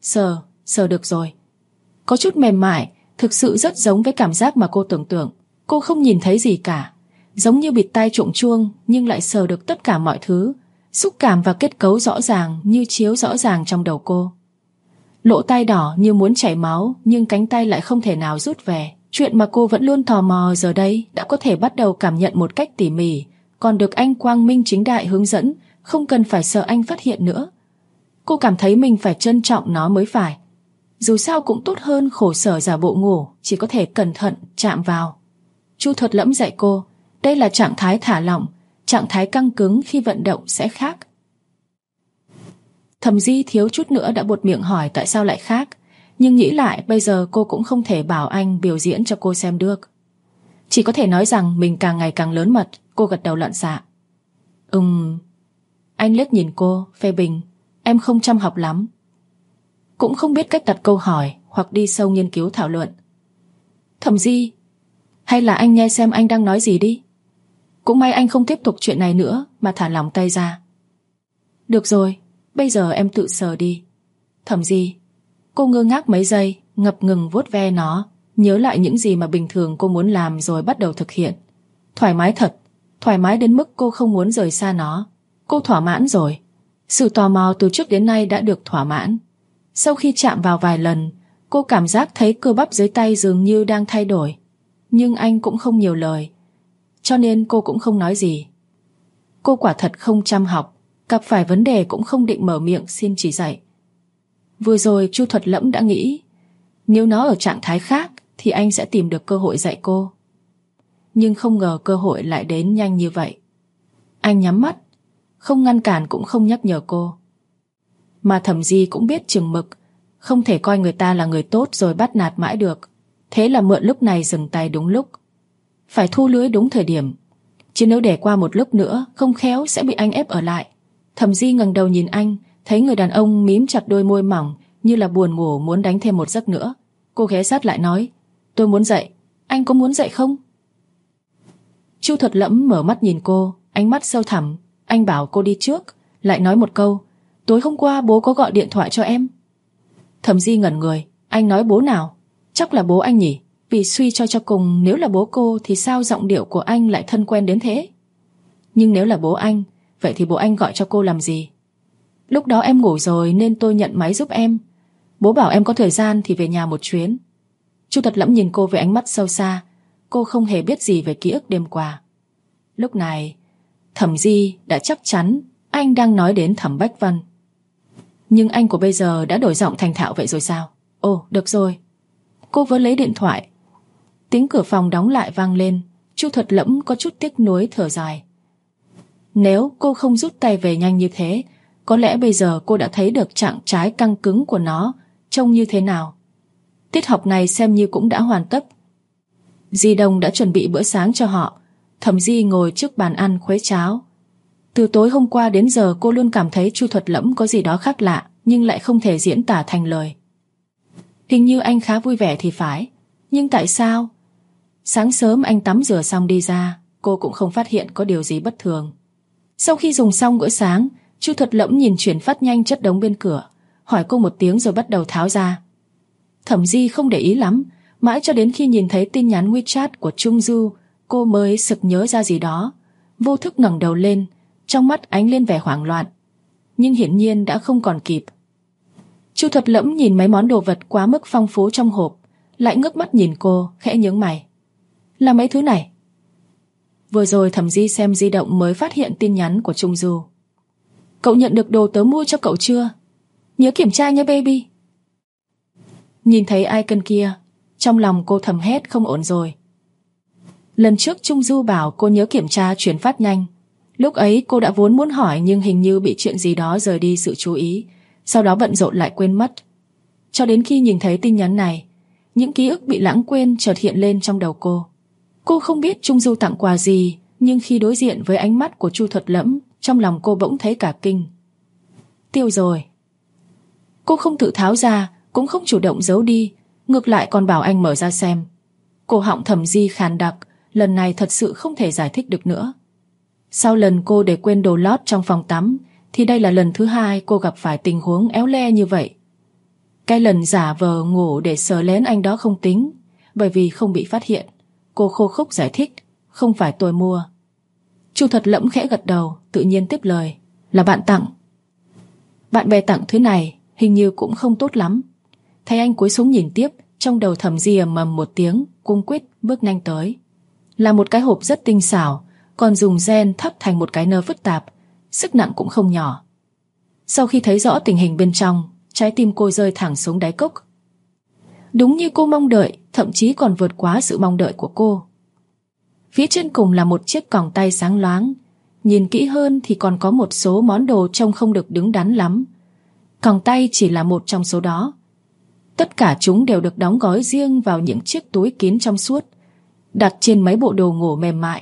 Sờ được rồi. Có chút mềm mại, thực sự rất giống với cảm giác mà cô tưởng tượng. Cô không nhìn thấy gì cả, giống như bịt tai trụng chuông, nhưng lại sờ được tất cả mọi thứ. Xúc cảm và kết cấu rõ ràng như chiếu rõ ràng trong đầu cô. Lỗ tai đỏ như muốn chảy máu, nhưng cánh tay lại không thể nào rút về. Chuyện mà cô vẫn luôn tò mò giờ đây đã có thể bắt đầu cảm nhận một cách tỉ mỉ, còn được anh quang minh chính đại hướng dẫn, không cần phải sợ anh phát hiện nữa. Cô cảm thấy mình phải trân trọng nó mới phải. Dù sao cũng tốt hơn khổ sở giả bộ ngủ, chỉ có thể cẩn thận chạm vào. Chu Thuật Lẫm dạy cô, đây là trạng thái thả lỏng, trạng thái căng cứng khi vận động sẽ khác. Thẩm Di thiếu chút nữa đã buột miệng hỏi tại sao lại khác, nhưng nghĩ lại bây giờ cô cũng không thể bảo anh biểu diễn cho cô xem được. Chỉ có thể nói rằng mình càng ngày càng lớn mật. Cô gật đầu loạn xạ. Anh liếc nhìn cô, phê bình. Em không chăm học lắm. Cũng không biết cách đặt câu hỏi hoặc đi sâu nghiên cứu thảo luận. Thẩm Di, hay là anh nghe xem anh đang nói gì đi. Cũng may anh không tiếp tục chuyện này nữa mà thả lỏng tay ra. Được rồi, bây giờ em tự sờ đi. Thẩm Di. Cô ngơ ngác mấy giây, ngập ngừng vuốt ve nó, nhớ lại những gì mà bình thường cô muốn làm rồi bắt đầu thực hiện. Thoải mái thật, thoải mái đến mức cô không muốn rời xa nó. Cô thỏa mãn rồi. Sự tò mò từ trước đến nay đã được thỏa mãn. Sau khi chạm vào vài lần, cô cảm giác thấy cơ bắp dưới tay dường như đang thay đổi. Nhưng anh cũng không nhiều lời, cho nên cô cũng không nói gì. Cô quả thật không chăm học, gặp phải vấn đề cũng không định mở miệng xin chỉ dạy. Vừa rồi Chu Thuật Lẫm đã nghĩ nếu nó ở trạng thái khác thì anh sẽ tìm được cơ hội dạy cô. Nhưng không ngờ cơ hội lại đến nhanh như vậy. Anh nhắm mắt, không ngăn cản cũng không nhắc nhở cô. Mà Thẩm Di cũng biết chừng mực, không thể coi người ta là người tốt rồi bắt nạt mãi được. Thế là mượn lúc này dừng tay đúng lúc. Phải thu lưới đúng thời điểm, chứ nếu để qua một lúc nữa không khéo sẽ bị anh ép ở lại. Thẩm Di ngẩng đầu nhìn anh, thấy người đàn ông mím chặt đôi môi mỏng như là buồn ngủ muốn đánh thêm một giấc nữa. Cô ghé sát lại nói, tôi muốn dậy, anh có muốn dậy không? Chu Thuật Lẫm mở mắt nhìn cô, ánh mắt sâu thẳm. Anh bảo cô đi trước, lại nói một câu, tối hôm qua bố có gọi điện thoại cho em. Thẩm Di ngẩn người, anh nói bố nào? Chắc là bố anh nhỉ, vì suy cho cùng nếu là bố cô thì sao giọng điệu của anh lại thân quen đến thế? Nhưng nếu là bố anh, vậy thì bố anh gọi cho cô làm gì? Lúc đó em ngủ rồi nên tôi nhận máy giúp em. Bố bảo em có thời gian thì về nhà một chuyến. Chu Thuật Lẫm nhìn cô với ánh mắt sâu xa. Cô không hề biết gì về ký ức đêm qua. Lúc này Thẩm Di đã chắc chắn anh đang nói đến Thẩm Bách Vân. Nhưng anh của bây giờ đã đổi giọng thành thạo vậy rồi sao? Ồ, được rồi. Cô vừa lấy điện thoại. Tiếng cửa phòng đóng lại vang lên. Chu Thuật Lẫm có chút tiếc nuối thở dài. Nếu cô không rút tay về nhanh như thế, có lẽ bây giờ cô đã thấy được trạng trái căng cứng của nó trông như thế nào. Tiết học này xem như cũng đã hoàn tất. Di Đông đã chuẩn bị bữa sáng cho họ. Thẩm Di ngồi trước bàn ăn khuấy cháo. Từ tối hôm qua đến giờ cô luôn cảm thấy Chu Thuật Lẫm có gì đó khác lạ, nhưng lại không thể diễn tả thành lời. Hình như anh khá vui vẻ thì phải. Nhưng tại sao? Sáng sớm anh tắm rửa xong đi ra, cô cũng không phát hiện có điều gì bất thường. Sau khi dùng xong bữa sáng, Chu Thuật Lẫm nhìn chuyển phát nhanh chất đống bên cửa, hỏi cô một tiếng rồi bắt đầu tháo ra. Thẩm Di không để ý lắm, mãi cho đến khi nhìn thấy tin nhắn WeChat của Trung Du, cô mới sực nhớ ra gì đó. Vô thức ngẩng đầu lên, trong mắt ánh lên vẻ hoảng loạn. Nhưng hiển nhiên đã không còn kịp. Chu Thuật Lẫm nhìn mấy món đồ vật quá mức phong phú trong hộp, lại ngước mắt nhìn cô, khẽ nhướng mày. Là mấy thứ này? Vừa rồi Thẩm Di xem di động mới phát hiện tin nhắn của Trung Du. Cậu nhận được đồ tớ mua cho cậu chưa? Nhớ kiểm tra nha baby. Nhìn thấy icon kia, trong lòng cô thầm hét không ổn rồi. Lần trước Trung Du bảo cô nhớ kiểm tra chuyển phát nhanh. Lúc ấy cô đã vốn muốn hỏi nhưng hình như bị chuyện gì đó rời đi sự chú ý, sau đó bận rộn lại quên mất. Cho đến khi nhìn thấy tin nhắn này, những ký ức bị lãng quên chợt hiện lên trong đầu cô. Cô không biết Trung Du tặng quà gì, nhưng khi đối diện với ánh mắt của Chu Thuật Lẫm, trong lòng cô bỗng thấy cả kinh. Tiêu rồi. Cô không tự tháo ra, cũng không chủ động giấu đi, ngược lại còn bảo anh mở ra xem. Cổ họng Thẩm Di khàn đặc, lần này thật sự không thể giải thích được nữa. Sau lần cô để quên đồ lót trong phòng tắm, thì đây là lần thứ hai cô gặp phải tình huống éo le như vậy. Cái lần giả vờ ngủ để sờ lén anh đó không tính, bởi vì không bị phát hiện. Cô khô khốc giải thích, không phải tôi mua. Chu Thuật Lẫm khẽ gật đầu, tự nhiên tiếp lời, là bạn tặng. Bạn bè tặng thứ này hình như cũng không tốt lắm. Thấy anh cúi xuống nhìn tiếp, trong đầu Thẩm Di ầm ầm một tiếng, cung quýt bước nhanh tới. Là một cái hộp rất tinh xảo, còn dùng gen thắp thành một cái nơ phức tạp, sức nặng cũng không nhỏ. Sau khi thấy rõ tình hình bên trong, trái tim cô rơi thẳng xuống đáy cốc. Đúng như cô mong đợi, thậm chí còn vượt quá sự mong đợi của cô. Phía trên cùng là một chiếc còng tay sáng loáng. Nhìn kỹ hơn thì còn có một số món đồ trông không được đứng đắn lắm. Còng tay chỉ là một trong số đó. Tất cả chúng đều được đóng gói riêng vào những chiếc túi kín trong suốt, đặt trên mấy bộ đồ ngủ mềm mại.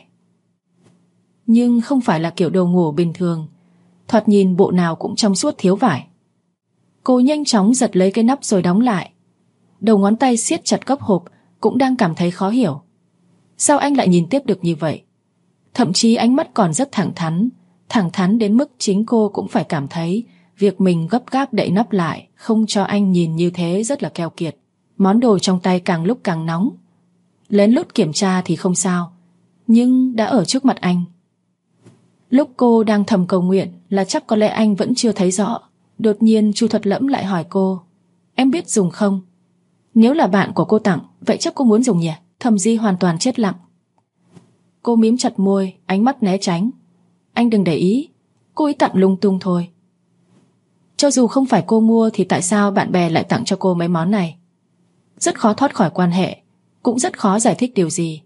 Nhưng không phải là kiểu đồ ngủ bình thường, thoạt nhìn bộ nào cũng trong suốt thiếu vải. Cô nhanh chóng giật lấy cái nắp rồi đóng lại. Đầu ngón tay siết chặt góc hộp, cũng đang cảm thấy khó hiểu. Sao anh lại nhìn tiếp được như vậy? Thậm chí ánh mắt còn rất thẳng thắn đến mức chính cô cũng phải cảm thấy việc mình gấp gáp đậy nắp lại, không cho anh nhìn như thế rất là keo kiệt. Món đồ trong tay càng lúc càng nóng. Lén lút kiểm tra thì không sao, nhưng đã ở trước mặt anh. Lúc cô đang thầm cầu nguyện là chắc có lẽ anh vẫn chưa thấy rõ, đột nhiên Chu Thuật Lẫm lại hỏi cô: "Em biết dùng không?" Nếu là bạn của cô tặng, vậy chắc cô muốn dùng nhỉ? Thẩm Di hoàn toàn chết lặng. Cô mím chặt môi, ánh mắt né tránh. Anh đừng để ý, cô ấy tặng lung tung thôi. Cho dù không phải cô mua thì tại sao bạn bè lại tặng cho cô mấy món này? Rất khó thoát khỏi quan hệ, cũng rất khó giải thích điều gì.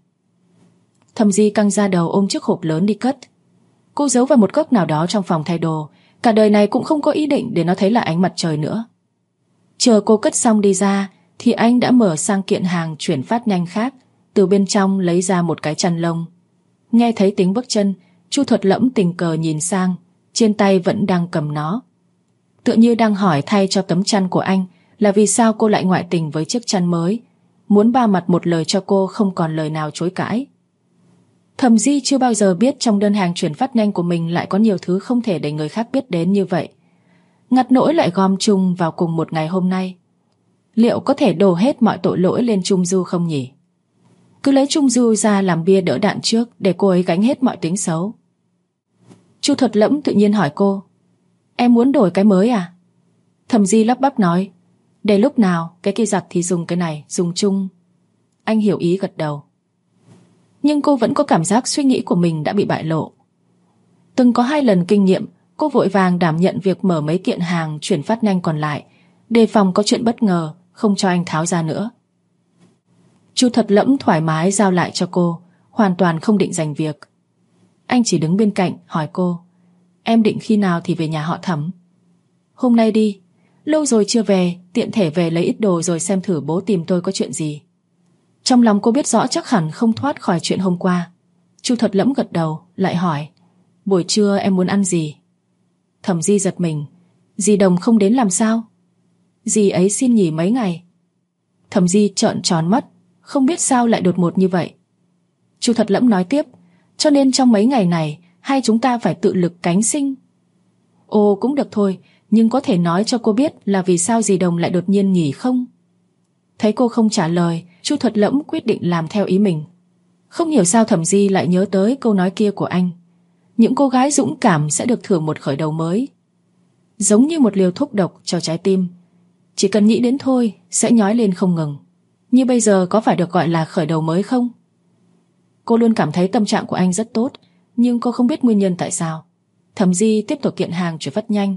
Thẩm Di căng ra đầu ôm chiếc hộp lớn đi cất. Cô giấu vào một góc nào đó trong phòng thay đồ, cả đời này cũng không có ý định để nó thấy là ánh mặt trời nữa. Chờ cô cất xong đi ra thì anh đã mở sang kiện hàng chuyển phát nhanh khác, từ bên trong lấy ra một cái chăn lông. Nghe thấy tiếng bước chân, Chu Thuật Lẫm tình cờ nhìn sang, trên tay vẫn đang cầm nó. Tựa như đang hỏi thay cho tấm chăn của anh là vì sao cô lại ngoại tình với chiếc chăn mới, muốn ba mặt một lời cho cô không còn lời nào chối cãi. Thẩm Di chưa bao giờ biết trong đơn hàng chuyển phát nhanh của mình lại có nhiều thứ không thể để người khác biết đến như vậy. Ngặt nỗi lại gom chung vào cùng một ngày hôm nay. Liệu có thể đổ hết mọi tội lỗi lên Trung Du không nhỉ? Cứ lấy Trung Du ra làm bia đỡ đạn trước để cô ấy gánh hết mọi tính xấu. Chu Thuật Lẫm tự nhiên hỏi cô: "Em muốn đổi cái mới à?" Thẩm Di lắp bắp nói: "Để lúc nào, cái kia giặt thì dùng cái này, dùng chung." Anh hiểu ý gật đầu. Nhưng cô vẫn có cảm giác suy nghĩ của mình đã bị bại lộ. Từng có 2 lần kinh nghiệm, cô vội vàng đảm nhận việc mở mấy kiện hàng chuyển phát nhanh còn lại, đề phòng có chuyện bất ngờ, không cho anh tháo ra nữa. Chu Thuật Lẫm thoải mái giao lại cho cô, hoàn toàn không định giành việc. Anh chỉ đứng bên cạnh hỏi cô: "Em định khi nào thì về nhà họ Thẩm?" "Hôm nay đi, lâu rồi chưa về, tiện thể về lấy ít đồ rồi xem thử bố tìm tôi có chuyện gì." Trong lòng cô biết rõ chắc hẳn không thoát khỏi chuyện hôm qua. Chu Thuật Lẫm gật đầu, lại hỏi: "Buổi trưa em muốn ăn gì?" Thẩm Di giật mình: "Dì Đồng không đến làm sao?" "Dì ấy xin nghỉ mấy ngày." Thẩm Di trợn tròn mắt, không biết sao lại đột ngột như vậy. Chu Thuật Lẫm nói tiếp: "Cho nên trong mấy ngày này hai chúng ta phải tự lực cánh sinh." "Ồ, cũng được thôi, nhưng có thể nói cho cô biết là vì sao dì Đồng lại đột nhiên nghỉ không?" Thấy cô không trả lời, Chu Thuật Lẫm quyết định làm theo ý mình. Không hiểu sao Thẩm Di lại nhớ tới câu nói kia của anh: những cô gái dũng cảm sẽ được thưởng một khởi đầu mới. Giống như một liều thuốc độc cho trái tim, chỉ cần nghĩ đến thôi sẽ nhói lên không ngừng. Như bây giờ có phải được gọi là khởi đầu mới không? Cô luôn cảm thấy tâm trạng của anh rất tốt, nhưng cô không biết nguyên nhân tại sao. Thẩm Di tiếp tục kiện hàng chuyển phát nhanh.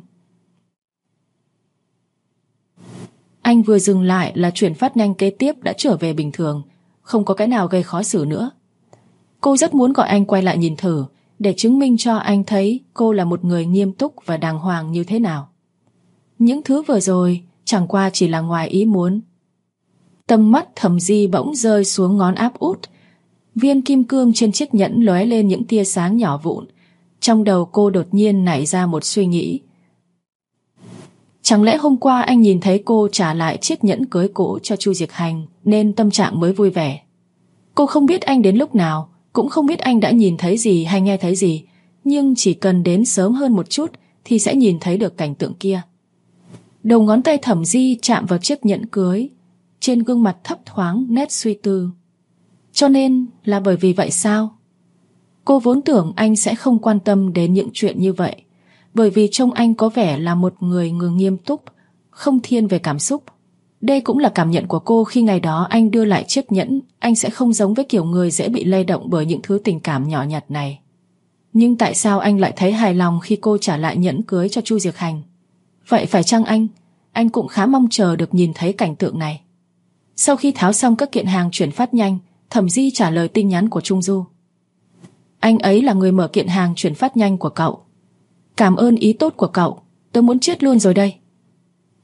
Anh vừa dừng lại là chuyển phát nhanh kế tiếp đã trở về bình thường, không có cái nào gây khó xử nữa. Cô rất muốn gọi anh quay lại nhìn thử, để chứng minh cho anh thấy cô là một người nghiêm túc và đàng hoàng như thế nào. Những thứ vừa rồi chẳng qua chỉ là ngoài ý muốn. Tầm mắt Thẩm Di bỗng rơi xuống ngón áp út. Viên kim cương trên chiếc nhẫn lóe lên những tia sáng nhỏ vụn. Trong đầu cô đột nhiên nảy ra một suy nghĩ. Chẳng lẽ hôm qua anh nhìn thấy cô trả lại chiếc nhẫn cưới cũ cho Chu Diệc Hành nên tâm trạng mới vui vẻ? Cô không biết anh đến lúc nào, cũng không biết anh đã nhìn thấy gì hay nghe thấy gì, nhưng chỉ cần đến sớm hơn một chút thì sẽ nhìn thấy được cảnh tượng kia. Đầu ngón tay Thẩm Di chạm vào chiếc nhẫn cưới, trên gương mặt thấp thoáng nét suy tư. Cho nên là bởi vì vậy sao? Cô vốn tưởng anh sẽ không quan tâm đến những chuyện như vậy, bởi vì trông anh có vẻ là một người nghiêm túc, không thiên về cảm xúc. Đây cũng là cảm nhận của cô khi ngày đó anh đưa lại chiếc nhẫn. Anh sẽ không giống với kiểu người dễ bị lay động bởi những thứ tình cảm nhỏ nhặt này. Nhưng tại sao anh lại thấy hài lòng khi cô trả lại nhẫn cưới cho Chu Diệc Hành? Vậy phải chăng anh cũng khá mong chờ được nhìn thấy cảnh tượng này. Sau khi tháo xong các kiện hàng chuyển phát nhanh, Thẩm Di trả lời tin nhắn của Trung Du. Anh ấy là người mở kiện hàng chuyển phát nhanh của cậu. Cảm ơn ý tốt của cậu, tớ muốn chết luôn rồi đây.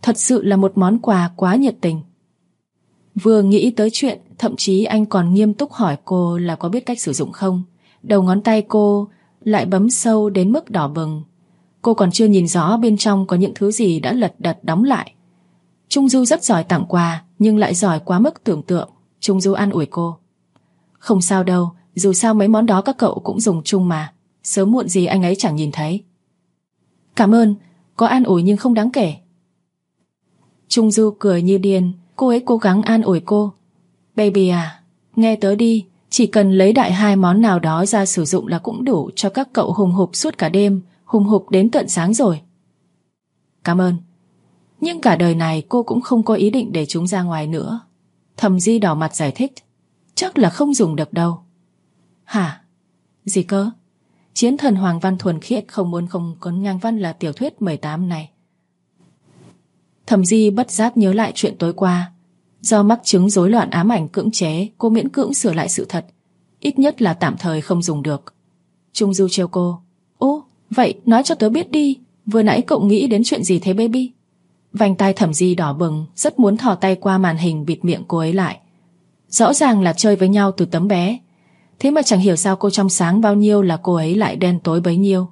Thật sự là một món quà quá nhiệt tình. Vừa nghĩ tới chuyện, thậm chí anh còn nghiêm túc hỏi cô là có biết cách sử dụng không. Đầu ngón tay cô lại bấm sâu đến mức đỏ bừng. Cô còn chưa nhìn rõ bên trong có những thứ gì đã lật đật đóng lại. Trung Du rất giỏi tặng quà, nhưng lại giỏi quá mức tưởng tượng. Trung Du an ủi cô. Không sao đâu, dù sao mấy món đó các cậu cũng dùng chung mà. Sớm muộn gì anh ấy chẳng nhìn thấy. Cảm ơn, có an ủi nhưng không đáng kể. Trung Du cười như điên. Cô ấy cố gắng an ủi cô. Baby à, nghe tớ đi, chỉ cần lấy đại 2 món nào đó ra sử dụng là cũng đủ cho các cậu hùng hục suốt cả đêm, hùng hục đến tận sáng rồi. Cảm ơn. Nhưng cả đời này cô cũng không có ý định để chúng ra ngoài nữa. Thẩm Di đỏ mặt giải thích. Chắc là không dùng được đâu. Hả? Gì cơ? Chiến thần Hoàng Văn thuần khiết không muốn không có ngang văn là tiểu thuyết 18 này. Thẩm Di bất giác nhớ lại chuyện tối qua. Do mắc chứng rối loạn ám ảnh cưỡng chế, cô miễn cưỡng sửa lại sự thật. Ít nhất là tạm thời không dùng được. Trung Du trêu cô. Ô, vậy nói cho tớ biết đi, vừa nãy cậu nghĩ đến chuyện gì thế baby? Vành tai Thẩm Di đỏ bừng, rất muốn thò tay qua màn hình bịt miệng cô ấy lại. Rõ ràng là chơi với nhau từ tấm bé, thế mà chẳng hiểu sao cô trong sáng bao nhiêu là cô ấy lại đen tối bấy nhiêu.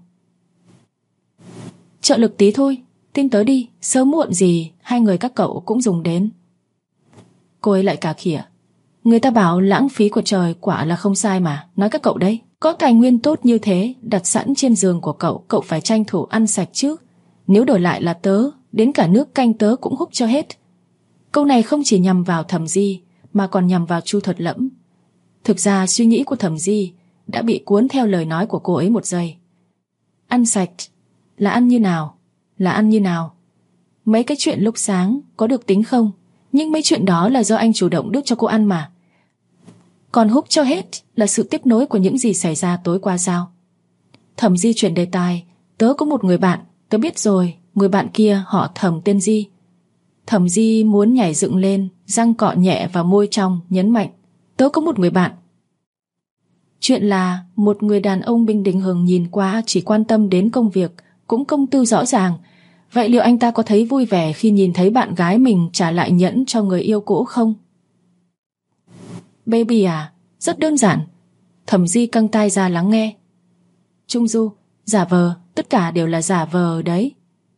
Trợ lực tí thôi, tin tớ đi, sớm muộn gì hai người các cậu cũng dùng đến. Cô ấy lại cà khịa. Người ta bảo lãng phí của trời quả là không sai mà. Nói các cậu đấy, có tài nguyên tốt như thế đặt sẵn trên giường của cậu, cậu phải tranh thủ ăn sạch chứ. Nếu đổi lại là tớ, đến cả nước canh tớ cũng húp cho hết. Câu này không chỉ nhằm vào Thẩm Di mà còn nhằm vào Chu Thuật Lẫm. Thực ra suy nghĩ của Thẩm Di đã bị cuốn theo lời nói của cô ấy một giây. Ăn sạch là ăn như nào? Là ăn như nào? Mấy cái chuyện lúc sáng có được tính không? Nhưng mấy chuyện đó là do anh chủ động đút cho cô ăn mà. Còn húp cho hết là sự tiếp nối của những gì xảy ra tối qua sao? Thẩm Di chuyển đề tài. Tớ có một người bạn, tớ biết rồi, người bạn kia họ Thẩm tên Di. Thẩm Di muốn nhảy dựng lên, răng cọ nhẹ vào môi trong, nhấn mạnh. Tớ có một người bạn. Chuyện là một người đàn ông Binh Đình Hừng nhìn qua chỉ quan tâm đến công việc, cũng công tư rõ ràng. Vậy liệu anh ta có thấy vui vẻ khi nhìn thấy bạn gái mình trả lại nhẫn cho người yêu cũ không? Baby à, rất đơn giản. Thẩm Di căng tai ra lắng nghe. Trung Du, giả vờ, tất cả đều là giả vờ đấy.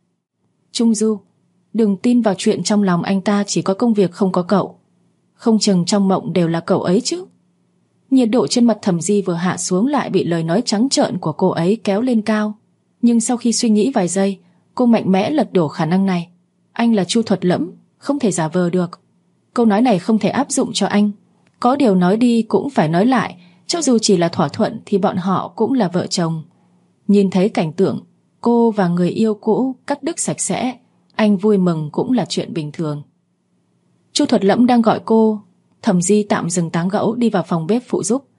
Trung Du, đừng tin vào chuyện trong lòng anh ta chỉ có công việc không có cậu. Không chừng trong mộng đều là cậu ấy chứ. Nhiệt độ trên mặt Thẩm Di vừa hạ xuống lại bị lời nói trắng trợn của cô ấy kéo lên cao. Nhưng sau khi suy nghĩ vài giây, cô mạnh mẽ lật đổ khả năng này. Anh là Chu Thuật Lẫm, không thể giả vờ được. Câu nói này không thể áp dụng cho anh. Có điều nói đi cũng phải nói lại, cho dù chỉ là thỏa thuận thì bọn họ cũng là vợ chồng. Nhìn thấy cảnh tượng cô và người yêu cũ cắt đứt sạch sẽ, anh vui mừng cũng là chuyện bình thường. Chu Thuật Lẫm đang gọi cô. Thẩm Di tạm dừng tán gẫu đi vào phòng bếp phụ giúp.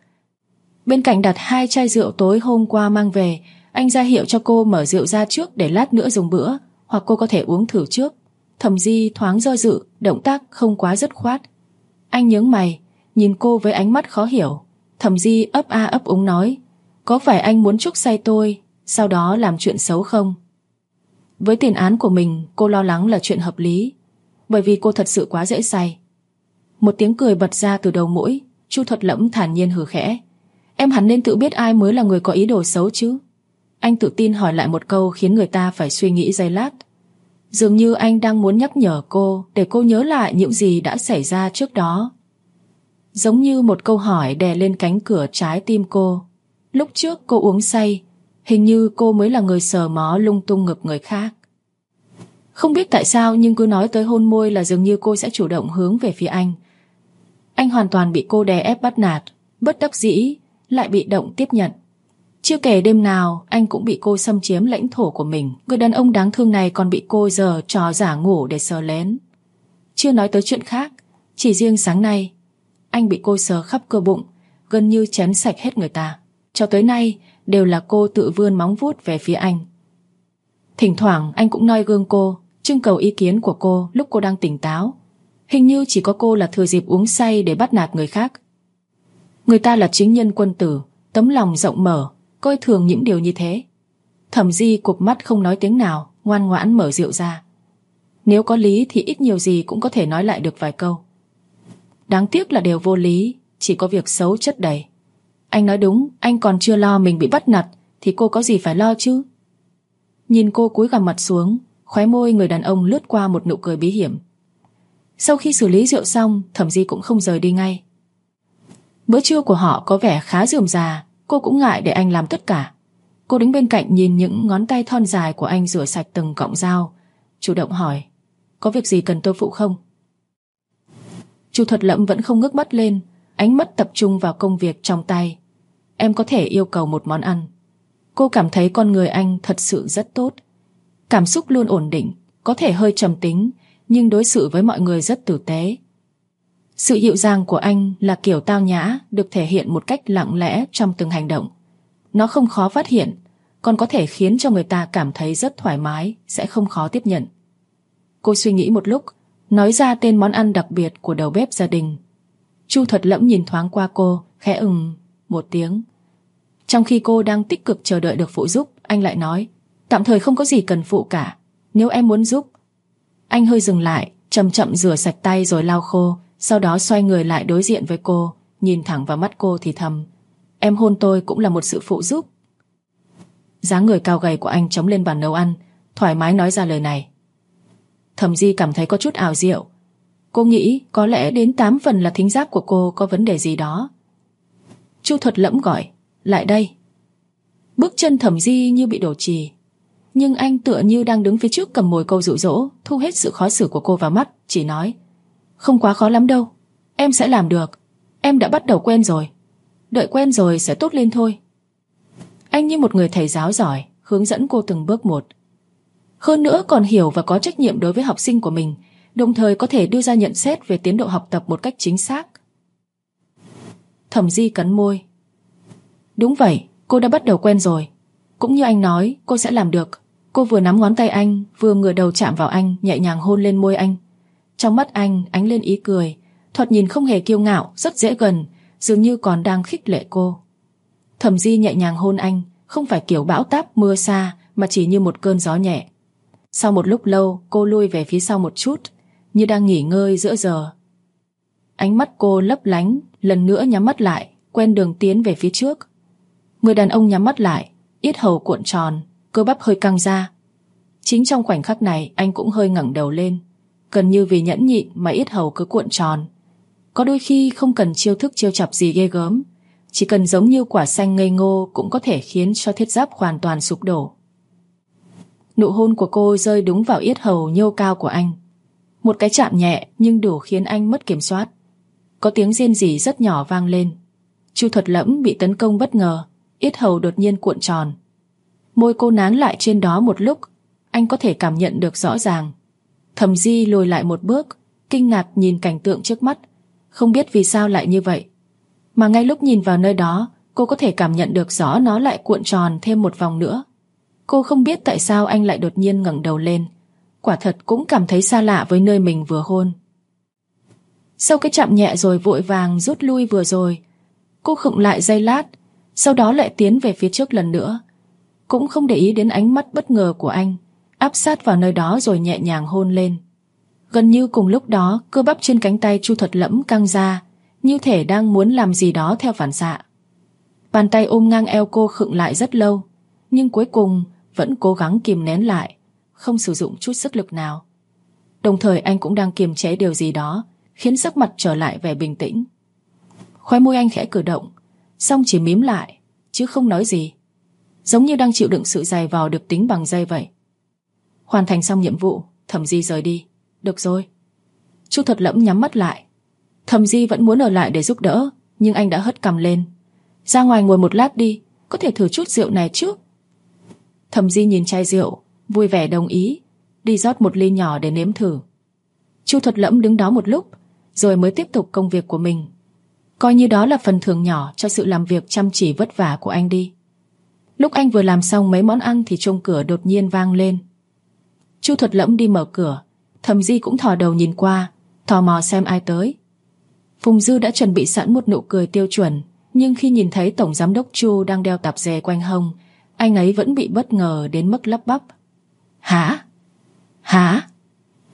Bên cạnh đặt 2 chai rượu tối hôm qua mang về. Anh ra hiệu cho cô mở rượu ra trước để lát nữa dùng bữa, hoặc cô có thể uống thử trước. Thẩm Di thoáng do dự, động tác không quá dứt khoát. Anh nhướng mày, nhìn cô với ánh mắt khó hiểu. Thẩm Di ấp a ấp úng nói. Có phải anh muốn trút say tôi, sau đó làm chuyện xấu không? Với tiền án của mình, cô lo lắng là chuyện hợp lý, bởi vì cô thật sự quá dễ say. Một tiếng cười bật ra từ đầu mũi. Chu Thuật Lẫm thản nhiên hừ khẽ. Em hẳn nên tự biết ai mới là người có ý đồ xấu chứ. Anh tự tin hỏi lại một câu khiến người ta phải suy nghĩ giây lát. Dường như anh đang muốn nhắc nhở cô để cô nhớ lại những gì đã xảy ra trước đó. Giống như một câu hỏi đè lên cánh cửa trái tim cô. Lúc trước cô uống say, hình như cô mới là người sờ mó lung tung ngực người khác. Không biết tại sao nhưng cứ nói tới hôn môi là dường như cô sẽ chủ động hướng về phía anh. Anh hoàn toàn bị cô đè ép bắt nạt, bất đắc dĩ lại bị động tiếp nhận. Chưa kể đêm nào anh cũng bị cô xâm chiếm lãnh thổ của mình. Người đàn ông đáng thương này còn bị cô giở trò giả ngủ để sờ lén. Chưa nói tới chuyện khác, chỉ riêng sáng nay anh bị cô sờ khắp cơ bụng, gần như chén sạch hết người ta. Cho tới nay đều là cô tự vươn móng vuốt về phía anh. Thỉnh thoảng anh cũng noi gương cô, trưng cầu ý kiến của cô lúc cô đang tỉnh táo. Hình như chỉ có cô là thừa dịp uống say để bắt nạt người khác. Người ta là chính nhân quân tử, tấm lòng rộng mở, coi thường những điều như thế. Thẩm Di cụp mắt không nói tiếng nào, ngoan ngoãn mở rượu ra. Nếu có lý thì ít nhiều gì cũng có thể nói lại được vài câu. Đáng tiếc là đều vô lý, chỉ có việc xấu chất đầy. Anh nói đúng, anh còn chưa lo mình bị bắt nạt thì cô có gì phải lo chứ? Nhìn cô cúi gằm mặt xuống, khóe môi người đàn ông lướt qua một nụ cười bí hiểm. Sau khi xử lý rượu xong, Thẩm Di cũng không rời đi ngay. Bữa trưa của họ có vẻ khá rườm rà, cô cũng ngại để anh làm tất cả. Cô đứng bên cạnh nhìn những ngón tay thon dài của anh rửa sạch từng cọng dao, chủ động hỏi, có việc gì cần tôi phụ không? Chu Thuật Lẫm vẫn không ngước mắt lên, ánh mắt tập trung vào công việc trong tay. Em có thể yêu cầu một món ăn. Cô cảm thấy con người anh thật sự rất tốt. Cảm xúc luôn ổn định, có thể hơi trầm tính, nhưng đối xử với mọi người rất tử tế. Sự dịu dàng của anh là kiểu tao nhã, được thể hiện một cách lặng lẽ trong từng hành động. Nó không khó phát hiện, còn có thể khiến cho người ta cảm thấy rất thoải mái, sẽ không khó tiếp nhận. Cô suy nghĩ một lúc, nói ra tên món ăn đặc biệt của đầu bếp gia đình. Chu Thuật Lẫm nhìn thoáng qua cô, khẽ một tiếng. Trong khi cô đang tích cực chờ đợi được phụ giúp, anh lại nói, tạm thời không có gì cần phụ cả, nếu em muốn giúp. Anh hơi dừng lại, chậm chậm rửa sạch tay rồi lau khô, sau đó xoay người lại đối diện với cô, nhìn thẳng vào mắt cô thì thầm, em hôn tôi cũng là một sự phụ giúp. Dáng người cao gầy của anh chống lên bàn nấu ăn, thoải mái nói ra lời này. Thẩm Di cảm thấy có chút ảo diệu. Cô nghĩ có lẽ đến 8 phần là thính giác của cô có vấn đề gì đó. Chu Thuật Lẫm gọi, lại đây. Bước chân Thẩm Di như bị đổ chì, nhưng anh tựa như đang đứng phía trước cầm mồi câu dụ dỗ, thu hết sự khó xử của cô vào mắt, chỉ nói, không quá khó lắm đâu, em sẽ làm được, em đã bắt đầu quen rồi, đợi quen rồi sẽ tốt lên thôi. Anh như một người thầy giáo giỏi, hướng dẫn cô từng bước một. Hơn nữa còn hiểu và có trách nhiệm đối với học sinh của mình, đồng thời có thể đưa ra nhận xét về tiến độ học tập một cách chính xác. Thẩm Di cắn môi. Đúng vậy, cô đã bắt đầu quen rồi. Cũng như anh nói, cô sẽ làm được. Cô vừa nắm ngón tay anh, vừa ngửa đầu chạm vào anh, nhẹ nhàng hôn lên môi anh. Trong mắt anh ánh lên ý cười, thoạt nhìn không hề kiêu ngạo, rất dễ gần, dường như còn đang khích lệ cô. Thẩm Di nhẹ nhàng hôn anh, không phải kiểu bão táp mưa xa, mà chỉ như một cơn gió nhẹ. Sau một lúc lâu, cô lui về phía sau một chút, như đang nghỉ ngơi giữa giờ. Ánh mắt cô lấp lánh, lần nữa nhắm mắt lại, quen đường tiến về phía trước. Người đàn ông nhắm mắt lại, yết hầu cuộn tròn, cơ bắp hơi căng ra. Chính trong khoảnh khắc này, anh cũng hơi ngẩng đầu lên, gần như vì nhẫn nhịn mà yết hầu cứ cuộn tròn. Có đôi khi không cần chiêu thức chiêu chọc gì ghê gớm, chỉ cần giống như quả xanh ngây ngô cũng có thể khiến cho thiết giáp hoàn toàn sụp đổ. Nụ hôn của cô rơi đúng vào yết hầu nhô cao của anh. Một cái chạm nhẹ nhưng đủ khiến anh mất kiểm soát. Có tiếng rên rỉ rất nhỏ vang lên. Chu Thuật Lẫm bị tấn công bất ngờ, yết hầu đột nhiên cuộn tròn. Môi cô nán lại trên đó một lúc, anh có thể cảm nhận được rõ ràng. Thẩm Di lùi lại một bước, kinh ngạc nhìn cảnh tượng trước mắt, không biết vì sao lại như vậy. Mà ngay lúc nhìn vào nơi đó, cô có thể cảm nhận được rõ nó lại cuộn tròn thêm một vòng nữa. Cô không biết tại sao anh lại đột nhiên ngẩng đầu lên, quả thật cũng cảm thấy xa lạ với nơi mình vừa hôn. Sau cái chạm nhẹ rồi vội vàng rút lui vừa rồi, cô khựng lại giây lát, sau đó lại tiến về phía trước lần nữa, cũng không để ý đến ánh mắt bất ngờ của anh, áp sát vào nơi đó rồi nhẹ nhàng hôn lên. Gần như cùng lúc đó, cơ bắp trên cánh tay Chu Thuật Lẫm căng ra, như thể đang muốn làm gì đó theo phản xạ. Bàn tay ôm ngang eo cô khựng lại rất lâu, nhưng cuối cùng vẫn cố gắng kìm nén lại, không sử dụng chút sức lực nào. Đồng thời anh cũng đang kiềm chế điều gì đó, khiến sắc mặt trở lại vẻ bình tĩnh. Khóe môi anh khẽ cử động, xong chỉ mím lại, chứ không nói gì, giống như đang chịu đựng sự dày vò được tính bằng giây vậy. Hoàn thành xong nhiệm vụ, Thẩm Di rời đi. Được rồi. Chu Thuật Lẫm nhắm mắt lại. Thẩm Di vẫn muốn ở lại để giúp đỡ, nhưng anh đã hất cằm lên. Ra ngoài ngồi một lát đi, có thể thử chút rượu này trước. Thẩm Di nhìn chai rượu, vui vẻ đồng ý, đi rót một ly nhỏ để nếm thử. Chu Thuật Lẫm đứng đó một lúc, rồi mới tiếp tục công việc của mình. Coi như đó là phần thưởng nhỏ cho sự làm việc chăm chỉ vất vả của anh đi. Lúc anh vừa làm xong mấy món ăn thì chuông cửa đột nhiên vang lên. Chu Thuật Lẫm đi mở cửa, Thẩm Di cũng thò đầu nhìn qua, tò mò xem ai tới. Phùng Dư đã chuẩn bị sẵn một nụ cười tiêu chuẩn, nhưng khi nhìn thấy Tổng Giám đốc Chu đang đeo tạp dề quanh hông, anh ấy vẫn bị bất ngờ đến mức lắp bắp. Hả? Hả?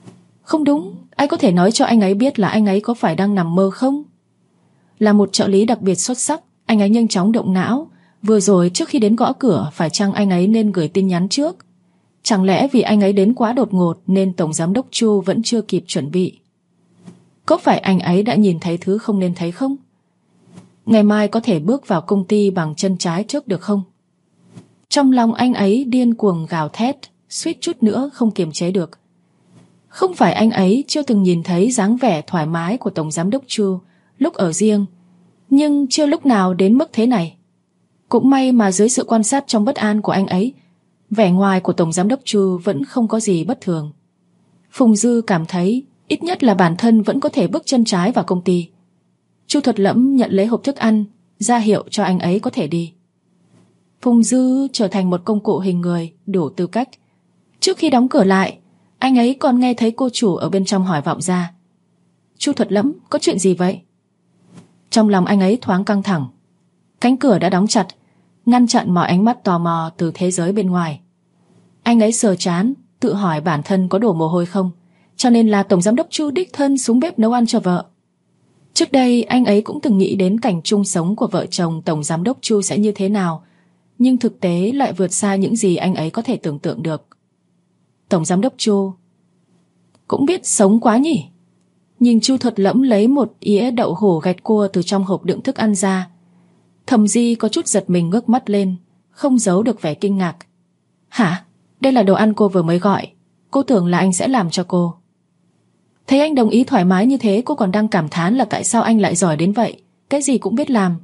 Không đúng, anh có thể nói cho anh ấy biết là anh ấy có phải đang nằm mơ không? Là một trợ lý đặc biệt xuất sắc, anh ấy nhanh chóng động não. Vừa rồi trước khi đến gõ cửa, phải chăng anh ấy nên gửi tin nhắn trước? Chẳng lẽ vì anh ấy đến quá đột ngột nên Tổng Giám đốc Chu vẫn chưa kịp chuẩn bị? Có phải anh ấy đã nhìn thấy thứ không nên thấy không? Ngày mai có thể bước vào công ty bằng chân trái trước được không? Trong lòng anh ấy điên cuồng gào thét, suýt chút nữa không kiềm chế được. Không phải anh ấy chưa từng nhìn thấy dáng vẻ thoải mái của Tổng Giám đốc Chu lúc ở riêng, nhưng chưa lúc nào đến mức thế này. Cũng may mà dưới sự quan sát trong bất an của anh ấy, vẻ ngoài của Tổng Giám đốc Chu vẫn không có gì bất thường. Phùng Dư cảm thấy ít nhất là bản thân vẫn có thể bước chân trái vào công ty. Chu Thuật Lẫm nhận lấy hộp thức ăn, ra hiệu cho anh ấy có thể đi. Phùng Dư trở thành một công cụ hình người đủ tư cách. Trước khi đóng cửa lại, anh ấy còn nghe thấy cô chủ ở bên trong hỏi vọng ra: Chu Thuật Lẫm, có chuyện gì vậy? Trong lòng anh ấy thoáng căng thẳng. Cánh cửa đã đóng chặt, ngăn chặn mọi ánh mắt tò mò từ thế giới bên ngoài. Anh ấy sờ trán, tự hỏi bản thân có đổ mồ hôi không, cho nên là Tổng Giám đốc Chu đích thân xuống bếp nấu ăn cho vợ. Trước đây anh ấy cũng từng nghĩ đến cảnh chung sống của vợ chồng Tổng Giám đốc Chu sẽ như thế nào, nhưng thực tế lại vượt xa những gì anh ấy có thể tưởng tượng được. Tổng Giám đốc Chu cũng biết sống quá nhỉ. Nhìn Chu Thuật Lẫm lấy một đĩa đậu hũ gạch cua từ trong hộp đựng thức ăn ra, Thẩm Di có chút giật mình ngước mắt lên, không giấu được vẻ kinh ngạc. Hả? Đây là đồ ăn cô vừa mới gọi. Cô tưởng là anh sẽ làm cho cô. Thấy anh đồng ý thoải mái như thế, cô còn đang cảm thán là tại sao anh lại giỏi đến vậy, cái gì cũng biết làm.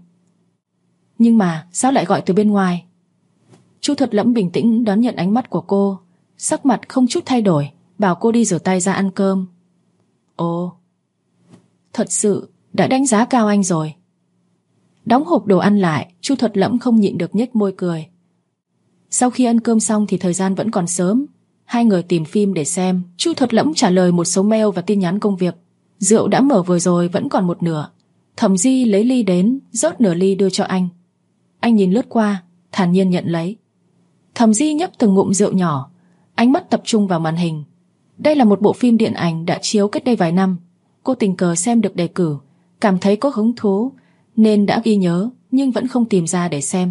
Nhưng mà sao lại gọi từ bên ngoài? Chu Thuật Lẫm bình tĩnh đón nhận ánh mắt của cô, sắc mặt không chút thay đổi, bảo cô đi rửa tay ra ăn cơm. Ồ, thật sự đã đánh giá cao anh rồi. Đóng hộp đồ ăn lại, Chu Thuật Lẫm không nhịn được nhếch môi cười. Sau khi ăn cơm xong thì thời gian vẫn còn sớm, hai người tìm phim để xem. Chu Thuật Lẫm trả lời một số mail và tin nhắn công việc. Rượu đã mở vừa rồi vẫn còn một nửa. Thẩm Di lấy ly đến, rót nửa ly đưa cho anh. Anh nhìn lướt qua, thản nhiên nhận lấy. Thẩm Di nhấp từng ngụm rượu nhỏ, ánh mắt tập trung vào màn hình. Đây là một bộ phim điện ảnh đã chiếu cách đây vài năm. Cô tình cờ xem được đề cử, cảm thấy có hứng thú nên đã ghi nhớ, nhưng vẫn không tìm ra để xem.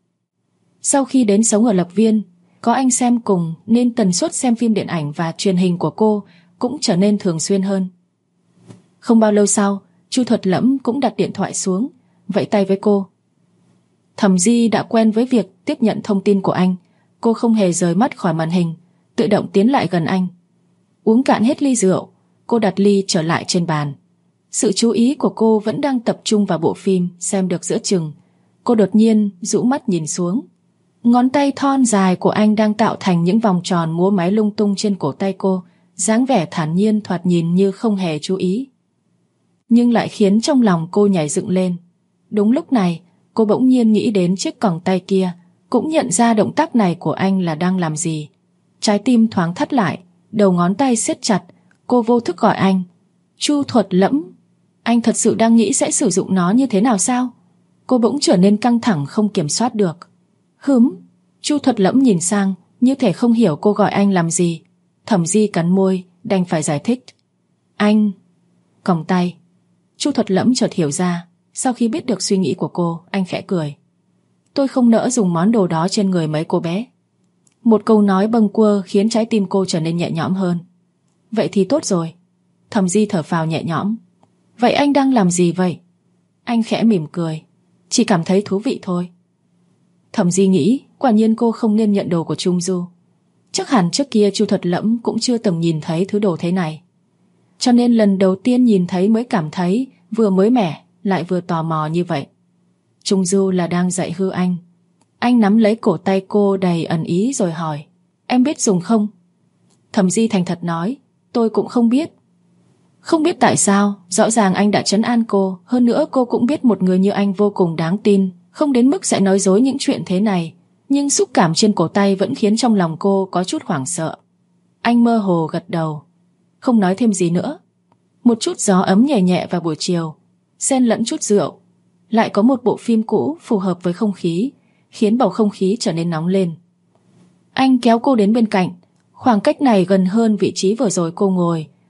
Sau khi đến sống ở Lập Viên, có anh xem cùng nên tần suất xem phim điện ảnh và truyền hình của cô cũng trở nên thường xuyên hơn. Không bao lâu sau, Chu Thuật Lẫm cũng đặt điện thoại xuống, vẫy tay với cô. Thẩm Di đã quen với việc tiếp nhận thông tin của anh, cô không hề rời mắt khỏi màn hình, tự động tiến lại gần anh. Uống cạn hết ly rượu, cô đặt ly trở lại trên bàn. Sự chú ý của cô vẫn đang tập trung vào bộ phim xem được giữa chừng. Cô đột nhiên rũ mắt nhìn xuống. Ngón tay thon dài của anh đang tạo thành những vòng tròn múa máy lung tung trên cổ tay cô, dáng vẻ thản nhiên thoạt nhìn như không hề chú ý, nhưng lại khiến trong lòng cô nhảy dựng lên. Đúng lúc này, cô bỗng nhiên nghĩ đến chiếc còng tay kia, cũng nhận ra động tác này của anh là đang làm gì. Trái tim thoáng thắt lại, đầu ngón tay siết chặt, cô vô thức gọi anh. Chu Thuật Lẫm. Anh thật sự đang nghĩ sẽ sử dụng nó như thế nào sao? Cô bỗng trở nên căng thẳng không kiểm soát được. Chu Thuật Lẫm nhìn sang, như thể không hiểu cô gọi anh làm gì. Thẩm Di cắn môi, đành phải giải thích. Anh... Còng tay. Chu Thuật Lẫm chợt hiểu ra. Sau khi biết được suy nghĩ của cô, anh khẽ cười. Tôi không nỡ dùng món đồ đó trên người mấy cô bé. Một câu nói bâng quơ khiến trái tim cô trở nên nhẹ nhõm hơn. Vậy thì tốt rồi. Thẩm Di thở phào nhẹ nhõm. Vậy anh đang làm gì vậy? Anh khẽ mỉm cười. Chỉ cảm thấy thú vị thôi. Thẩm Di nghĩ, quả nhiên cô không nên nhận đồ của Trung Du. Chắc hẳn trước kia Chu Thuật Lẫm cũng chưa từng nhìn thấy thứ đồ thế này, cho nên lần đầu tiên nhìn thấy mới cảm thấy vừa mới mẻ lại vừa tò mò như vậy. Trung Du là đang dạy hư anh. Anh nắm lấy cổ tay cô đầy ẩn ý rồi hỏi, em biết dùng không? Thẩm Di thành thật nói, tôi cũng không biết. Không biết tại sao, rõ ràng anh đã trấn an cô. Hơn nữa cô cũng biết một người như anh vô cùng đáng tin, không đến mức sẽ nói dối những chuyện thế này. Nhưng xúc cảm trên cổ tay vẫn khiến trong lòng cô có chút hoảng sợ. Anh mơ hồ gật đầu, không nói thêm gì nữa. Một chút gió ấm nhẹ nhẹ vào buổi chiều, xen lẫn chút rượu, lại có một bộ phim cũ phù hợp với không khí, khiến bầu không khí trở nên nóng lên. Anh kéo cô đến bên cạnh, khoảng cách này gần hơn vị trí vừa rồi cô ngồi.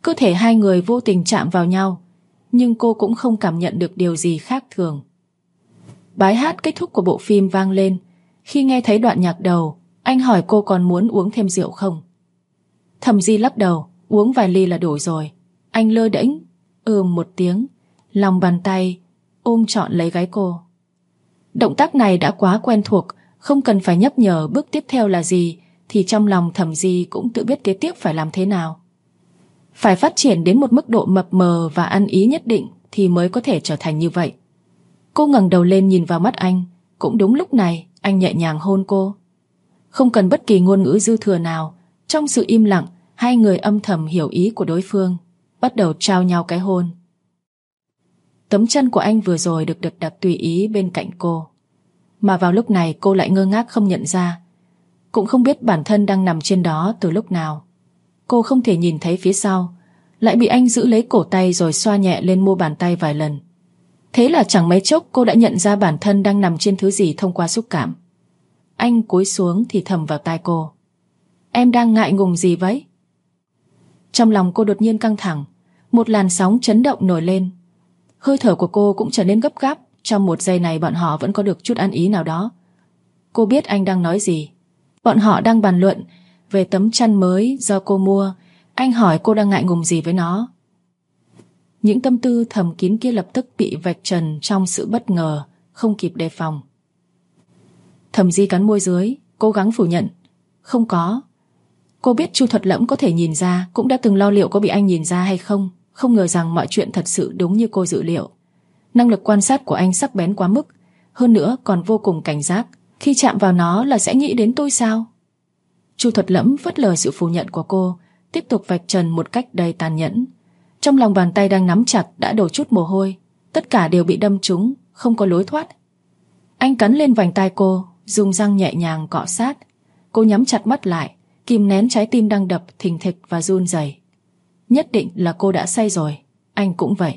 Cơ thể hai người vô tình chạm vào nhau, nhưng cô cũng không cảm nhận được điều gì khác thường. Bài hát kết thúc của bộ phim vang lên. Khi nghe thấy đoạn nhạc đầu, anh hỏi cô còn muốn uống thêm rượu không. Thẩm Di lắc đầu, uống vài ly là đủ rồi. Anh lơ đễnh một tiếng, lòng bàn tay ôm trọn lấy gáy cô. Động tác này đã quá quen thuộc, không cần phải nhắc nhở bước tiếp theo là gì, thì trong lòng Thẩm Di cũng tự biết kế tiếp phải làm thế nào. Phải phát triển đến một mức độ mập mờ và ăn ý nhất định thì mới có thể trở thành như vậy. Cô ngẩng đầu lên nhìn vào mắt anh. Cũng đúng lúc này anh nhẹ nhàng hôn cô. Không cần bất kỳ ngôn ngữ dư thừa nào, trong sự im lặng, hai người âm thầm hiểu ý của đối phương, bắt đầu trao nhau cái hôn. Tấm chân của anh vừa rồi được đặt tùy ý bên cạnh cô, mà vào lúc này cô lại ngơ ngác không nhận ra, cũng không biết bản thân đang nằm trên đó từ lúc nào. Cô không thể nhìn thấy phía sau, lại bị anh giữ lấy cổ tay rồi xoa nhẹ lên mu bàn tay vài lần. Thế là chẳng mấy chốc cô đã nhận ra bản thân đang nằm trên thứ gì thông qua xúc cảm. Anh cúi xuống thì thầm vào tai cô. Em đang ngại ngùng gì vậy? Trong lòng cô đột nhiên căng thẳng, một làn sóng chấn động nổi lên. Hơi thở của cô cũng trở nên gấp gáp. Trong một giây này bọn họ vẫn có được chút ăn ý nào đó. Cô biết anh đang nói gì. Bọn họ đang bàn luận về tấm chăn mới do cô mua. Anh hỏi cô đang ngại ngùng gì với nó. Những tâm tư thầm kín kia lập tức bị vạch trần trong sự bất ngờ, không kịp đề phòng. Thẩm Di cắn môi dưới, cố gắng phủ nhận. Không có. Cô biết Chu Thuật Lẫm có thể nhìn ra, cũng đã từng lo liệu có bị anh nhìn ra hay không. Không ngờ rằng mọi chuyện thật sự đúng như cô dự liệu. Năng lực quan sát của anh sắc bén quá mức, hơn nữa còn vô cùng cảnh giác. Khi chạm vào nó là sẽ nghĩ đến tôi sao? Chu Thuật Lẫm phớt lờ sự phủ nhận của cô, tiếp tục vạch trần một cách đầy tàn nhẫn. Trong lòng bàn tay đang nắm chặt đã đổ chút mồ hôi. Tất cả đều bị đâm trúng, không có lối thoát. Anh cắn lên vành tai cô, dùng răng nhẹ nhàng cọ sát. Cô nhắm chặt mắt lại, kìm nén trái tim đang đập thình thịch và run rẩy. Nhất định là cô đã say rồi. Anh cũng vậy.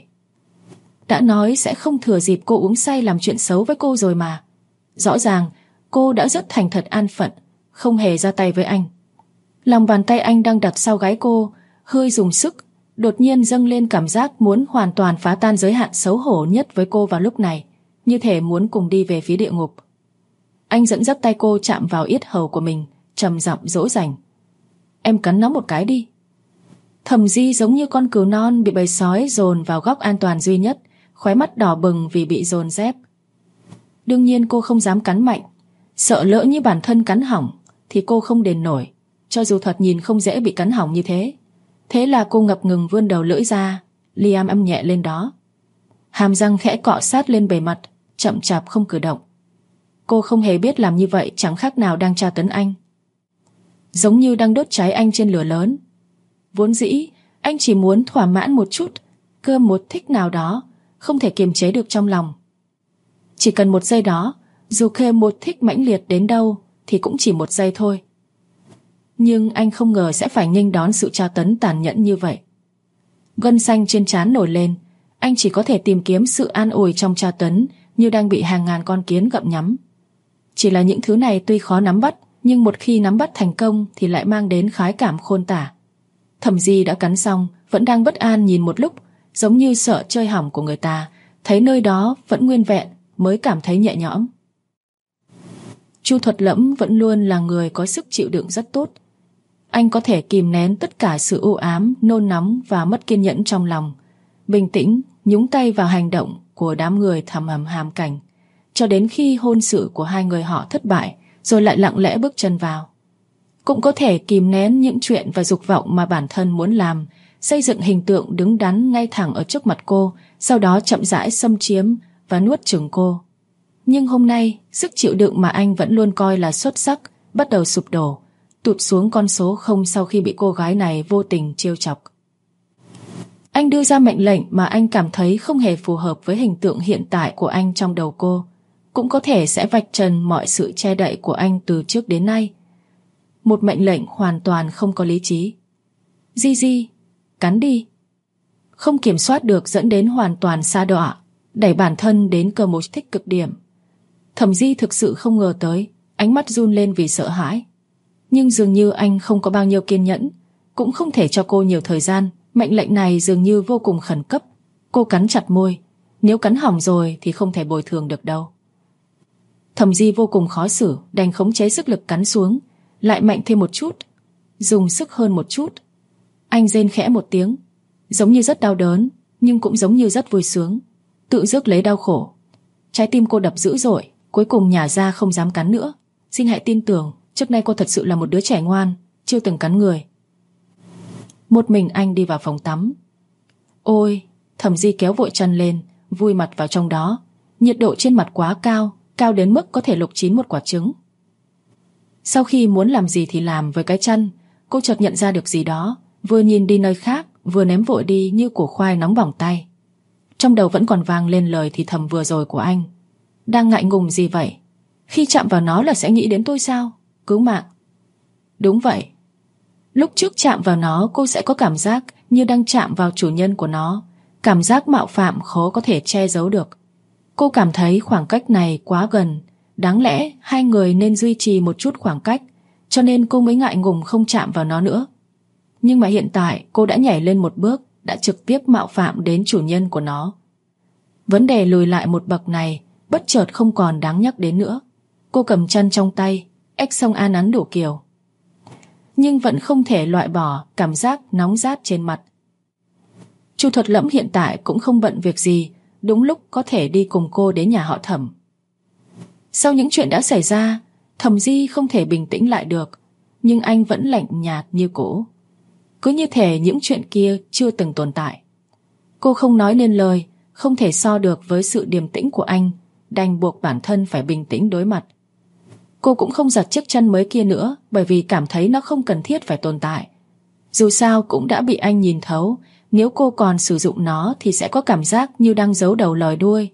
Đã nói sẽ không thừa dịp cô uống say làm chuyện xấu với cô rồi mà. Rõ ràng cô đã rất thành thật an phận, không hề ra tay với anh. Lòng bàn tay anh đang đặt sau gáy cô, hơi dùng sức. Đột nhiên dâng lên cảm giác muốn hoàn toàn phá tan giới hạn xấu hổ nhất với cô vào lúc này, như thể muốn cùng đi về phía địa ngục. Anh dẫn dắt tay cô chạm vào yết hầu của mình, trầm giọng dỗ dành. Em cắn nó một cái đi. Thẩm Di giống như con cừu non bị bầy sói dồn vào góc an toàn duy nhất, khóe mắt đỏ bừng vì bị dồn dép. Đương nhiên cô không dám cắn mạnh, sợ lỡ như bản thân cắn hỏng thì cô không đền nổi, cho dù thoạt nhìn không dễ bị cắn hỏng như thế. Thế là cô ngập ngừng vươn đầu lưỡi ra, Liam âm nhẹ lên đó. Hàm răng khẽ cọ sát lên bề mặt, chậm chạp không cử động. Cô không hề biết làm như vậy chẳng khác nào đang tra tấn anh, giống như đang đốt cháy anh trên lửa lớn. Vốn dĩ anh chỉ muốn thỏa mãn một chút, cơm một thích nào đó, không thể kiềm chế được trong lòng. Chỉ cần một giây đó, dù khê một thích mãnh liệt đến đâu thì cũng chỉ một giây thôi. Nhưng anh không ngờ sẽ phải nghênh đón sự tra tấn tàn nhẫn như vậy. Gân xanh trên trán nổi lên. Anh chỉ có thể tìm kiếm sự an ủi trong tra tấn, như đang bị hàng ngàn con kiến gặm nhắm. Chỉ là những thứ này tuy khó nắm bắt, nhưng một khi nắm bắt thành công thì lại mang đến khoái cảm khôn tả. Thẩm Di đã cắn xong, vẫn đang bất an nhìn một lúc, giống như sợ chơi hỏng của người ta, thấy nơi đó vẫn nguyên vẹn mới cảm thấy nhẹ nhõm. Chu Thuật Lẫm vẫn luôn là người có sức chịu đựng rất tốt. Anh có thể kìm nén tất cả sự u ám, nôn nóng và mất kiên nhẫn trong lòng, bình tĩnh nhúng tay vào hành động của đám người thầm hầm hàm cảnh, cho đến khi hôn sự của hai người họ thất bại, rồi lại lặng lẽ bước chân vào. Cũng có thể kìm nén những chuyện và dục vọng mà bản thân muốn làm, xây dựng hình tượng đứng đắn ngay thẳng ở trước mặt cô, sau đó chậm rãi xâm chiếm và nuốt chửng cô. Nhưng hôm nay, sức chịu đựng mà anh vẫn luôn coi là xuất sắc bắt đầu sụp đổ, tụt xuống con số 0 sau khi bị cô gái này vô tình trêu chọc. Anh đưa ra mệnh lệnh mà anh cảm thấy không hề phù hợp với hình tượng hiện tại của anh trong đầu cô, cũng có thể sẽ vạch trần mọi sự che đậy của anh từ trước đến nay. Một mệnh lệnh hoàn toàn không có lý trí. Di, cắn đi. Không kiểm soát được dẫn đến hoàn toàn sa đọa, đẩy bản thân đến cơ một thích cực điểm. Thẩm Di thực sự không ngờ tới, ánh mắt run lên vì sợ hãi. Nhưng dường như anh không có bao nhiêu kiên nhẫn, cũng không thể cho cô nhiều thời gian, Mệnh lệnh này dường như vô cùng khẩn cấp. Cô cắn chặt môi. Nếu cắn hỏng rồi thì không thể bồi thường được đâu. Thẩm Di vô cùng khó xử, đành khống chế sức lực cắn xuống, lại mạnh thêm một chút, dùng sức hơn một chút. Anh rên khẽ một tiếng, giống như rất đau đớn, nhưng cũng giống như rất vui sướng, tự rước lấy đau khổ. Trái tim cô đập dữ dội, cuối cùng nhả ra không dám cắn nữa. Xin hãy tin tưởng, trước nay cô thật sự là một đứa trẻ ngoan, chưa từng cắn người. Một mình anh đi vào phòng tắm. Ôi, Thẩm Di kéo vội chân lên, vùi mặt vào trong đó. Nhiệt độ trên mặt quá cao, cao đến mức có thể luộc chín một quả trứng. Sau khi muốn làm gì thì làm với cái chân, cô chợt nhận ra được gì đó, vừa nhìn đi nơi khác, vừa ném vội đi như củ khoai nóng bỏng tay. Trong đầu vẫn còn vang lên lời thì thầm vừa rồi của anh. Đang ngại ngùng gì vậy? Khi chạm vào nó là sẽ nghĩ đến tôi sao? Cứu mạng. Đúng vậy. Lúc trước chạm vào nó cô sẽ có cảm giác như đang chạm vào chủ nhân của nó. Cảm giác mạo phạm khó có thể che giấu được. Cô cảm thấy khoảng cách này quá gần. Đáng lẽ hai người nên duy trì một chút khoảng cách, cho nên cô mới ngại ngùng không chạm vào nó nữa. Nhưng mà hiện tại cô đã nhảy lên một bước, đã trực tiếp mạo phạm đến chủ nhân của nó. Vấn đề lùi lại một bậc này bất chợt không còn đáng nhắc đến nữa. Cô cầm chân trong tay, ếch xông an ắn đủ kiểu, nhưng vẫn không thể loại bỏ cảm giác nóng rát trên mặt. Chu Thuật Lẫm hiện tại cũng không bận việc gì, đúng lúc có thể đi cùng cô đến nhà họ Thẩm. Sau những chuyện đã xảy ra, Thẩm Di không thể bình tĩnh lại được, nhưng anh vẫn lạnh nhạt như cũ, cứ như thể những chuyện kia chưa từng tồn tại. Cô không nói nên lời, không thể so được với sự điềm tĩnh của anh, đành buộc bản thân phải bình tĩnh đối mặt. Cô cũng không giật chiếc chân mới kia nữa, bởi vì cảm thấy nó không cần thiết phải tồn tại. Dù sao cũng đã bị anh nhìn thấu, nếu cô còn sử dụng nó thì sẽ có cảm giác như đang giấu đầu lòi đuôi.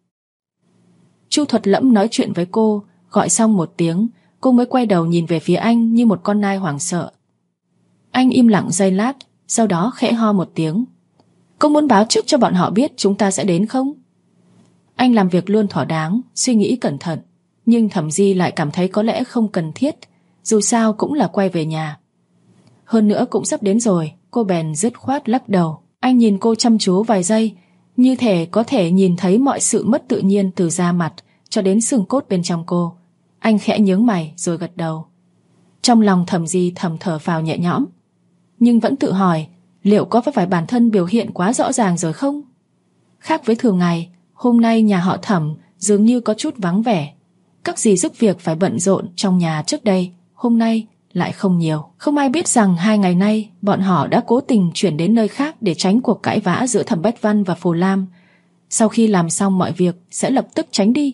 Chu Thuật Lẫm nói chuyện với cô, gọi xong một tiếng, cô mới quay đầu nhìn về phía anh như một con nai hoảng sợ. Anh im lặng giây lát, sau đó khẽ ho một tiếng. Cô muốn báo trước cho bọn họ biết chúng ta sẽ đến không? Anh làm việc luôn thỏa đáng, suy nghĩ cẩn thận, nhưng Thẩm Di lại cảm thấy có lẽ không cần thiết, dù sao cũng là quay về nhà. Hơn nữa cũng sắp đến rồi, cô bèn dứt khoát lắc đầu. Anh nhìn cô chăm chú vài giây, như thể có thể nhìn thấy mọi sự mất tự nhiên từ da mặt cho đến xương cốt bên trong cô. Anh khẽ nhướng mày rồi gật đầu. Trong lòng Thẩm Di thầm thở phào nhẹ nhõm, nhưng vẫn tự hỏi liệu có phải bản thân biểu hiện quá rõ ràng rồi không? Khác với thường ngày, hôm nay nhà họ Thẩm dường như có chút vắng vẻ. Các dì giúp việc phải bận rộn trong nhà trước đây, hôm nay lại không nhiều. Không ai biết rằng 2 ngày nay bọn họ đã cố tình chuyển đến nơi khác để tránh cuộc cãi vã giữa Thẩm Bách Văn và Phù Lam. Sau khi làm xong mọi việc sẽ lập tức tránh đi.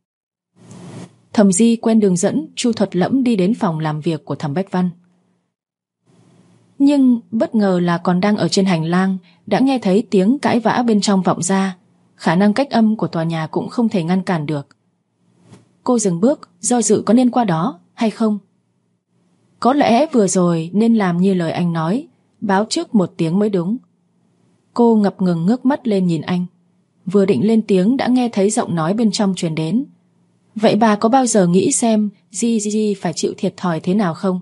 Thẩm Di quen đường dẫn Chu Thuật Lẫm đi đến phòng làm việc của Thẩm Bách Văn. Nhưng bất ngờ là còn đang ở trên hành lang đã nghe thấy tiếng cãi vã bên trong vọng ra. Khả năng cách âm của tòa nhà cũng không thể ngăn cản được. Cô dừng bước, do dự có nên qua đó hay không. Có lẽ vừa rồi nên làm như lời anh nói, báo trước một tiếng mới đúng. Cô ngập ngừng ngước mắt lên nhìn anh. Vừa định lên tiếng đã nghe thấy giọng nói bên trong truyền đến. Vậy bà có bao giờ nghĩ xem Di phải chịu thiệt thòi thế nào không?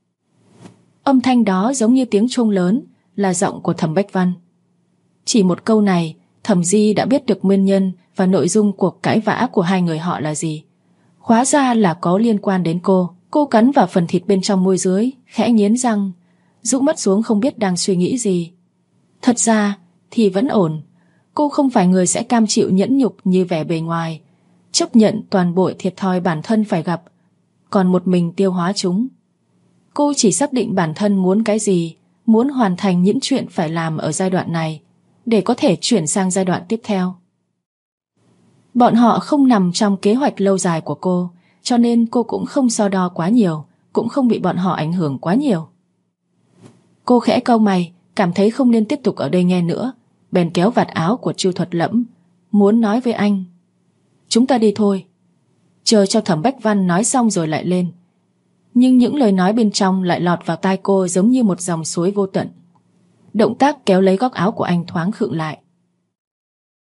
Âm thanh đó giống như tiếng chuông lớn, là giọng của Thẩm Bách Văn. Chỉ một câu này, Thẩm Di đã biết được nguyên nhân và nội dung cuộc cãi vã của hai người họ là gì. Hóa ra là có liên quan đến cô. Cô cắn vào phần thịt bên trong môi dưới, khẽ nghiến răng, rũ mắt xuống không biết đang suy nghĩ gì. Thật ra thì vẫn ổn. Cô không phải người sẽ cam chịu nhẫn nhục như vẻ bề ngoài, chấp nhận toàn bộ thiệt thòi bản thân phải gặp, còn một mình tiêu hóa chúng. Cô chỉ xác định bản thân muốn cái gì, muốn hoàn thành những chuyện phải làm ở giai đoạn này, để có thể chuyển sang giai đoạn tiếp theo. Bọn họ không nằm trong kế hoạch lâu dài của cô, cho nên cô cũng không so đo quá nhiều, cũng không bị bọn họ ảnh hưởng quá nhiều. Cô khẽ cau mày, cảm thấy không nên tiếp tục ở đây nghe nữa, bèn kéo vạt áo của Chu Thuật Lẫm, muốn nói với anh. Chúng ta đi thôi. Chờ cho Thẩm Bách Văn nói xong rồi lại lên. Nhưng những lời nói bên trong lại lọt vào tai cô giống như một dòng suối vô tận. Động tác kéo lấy góc áo của anh thoáng khựng lại.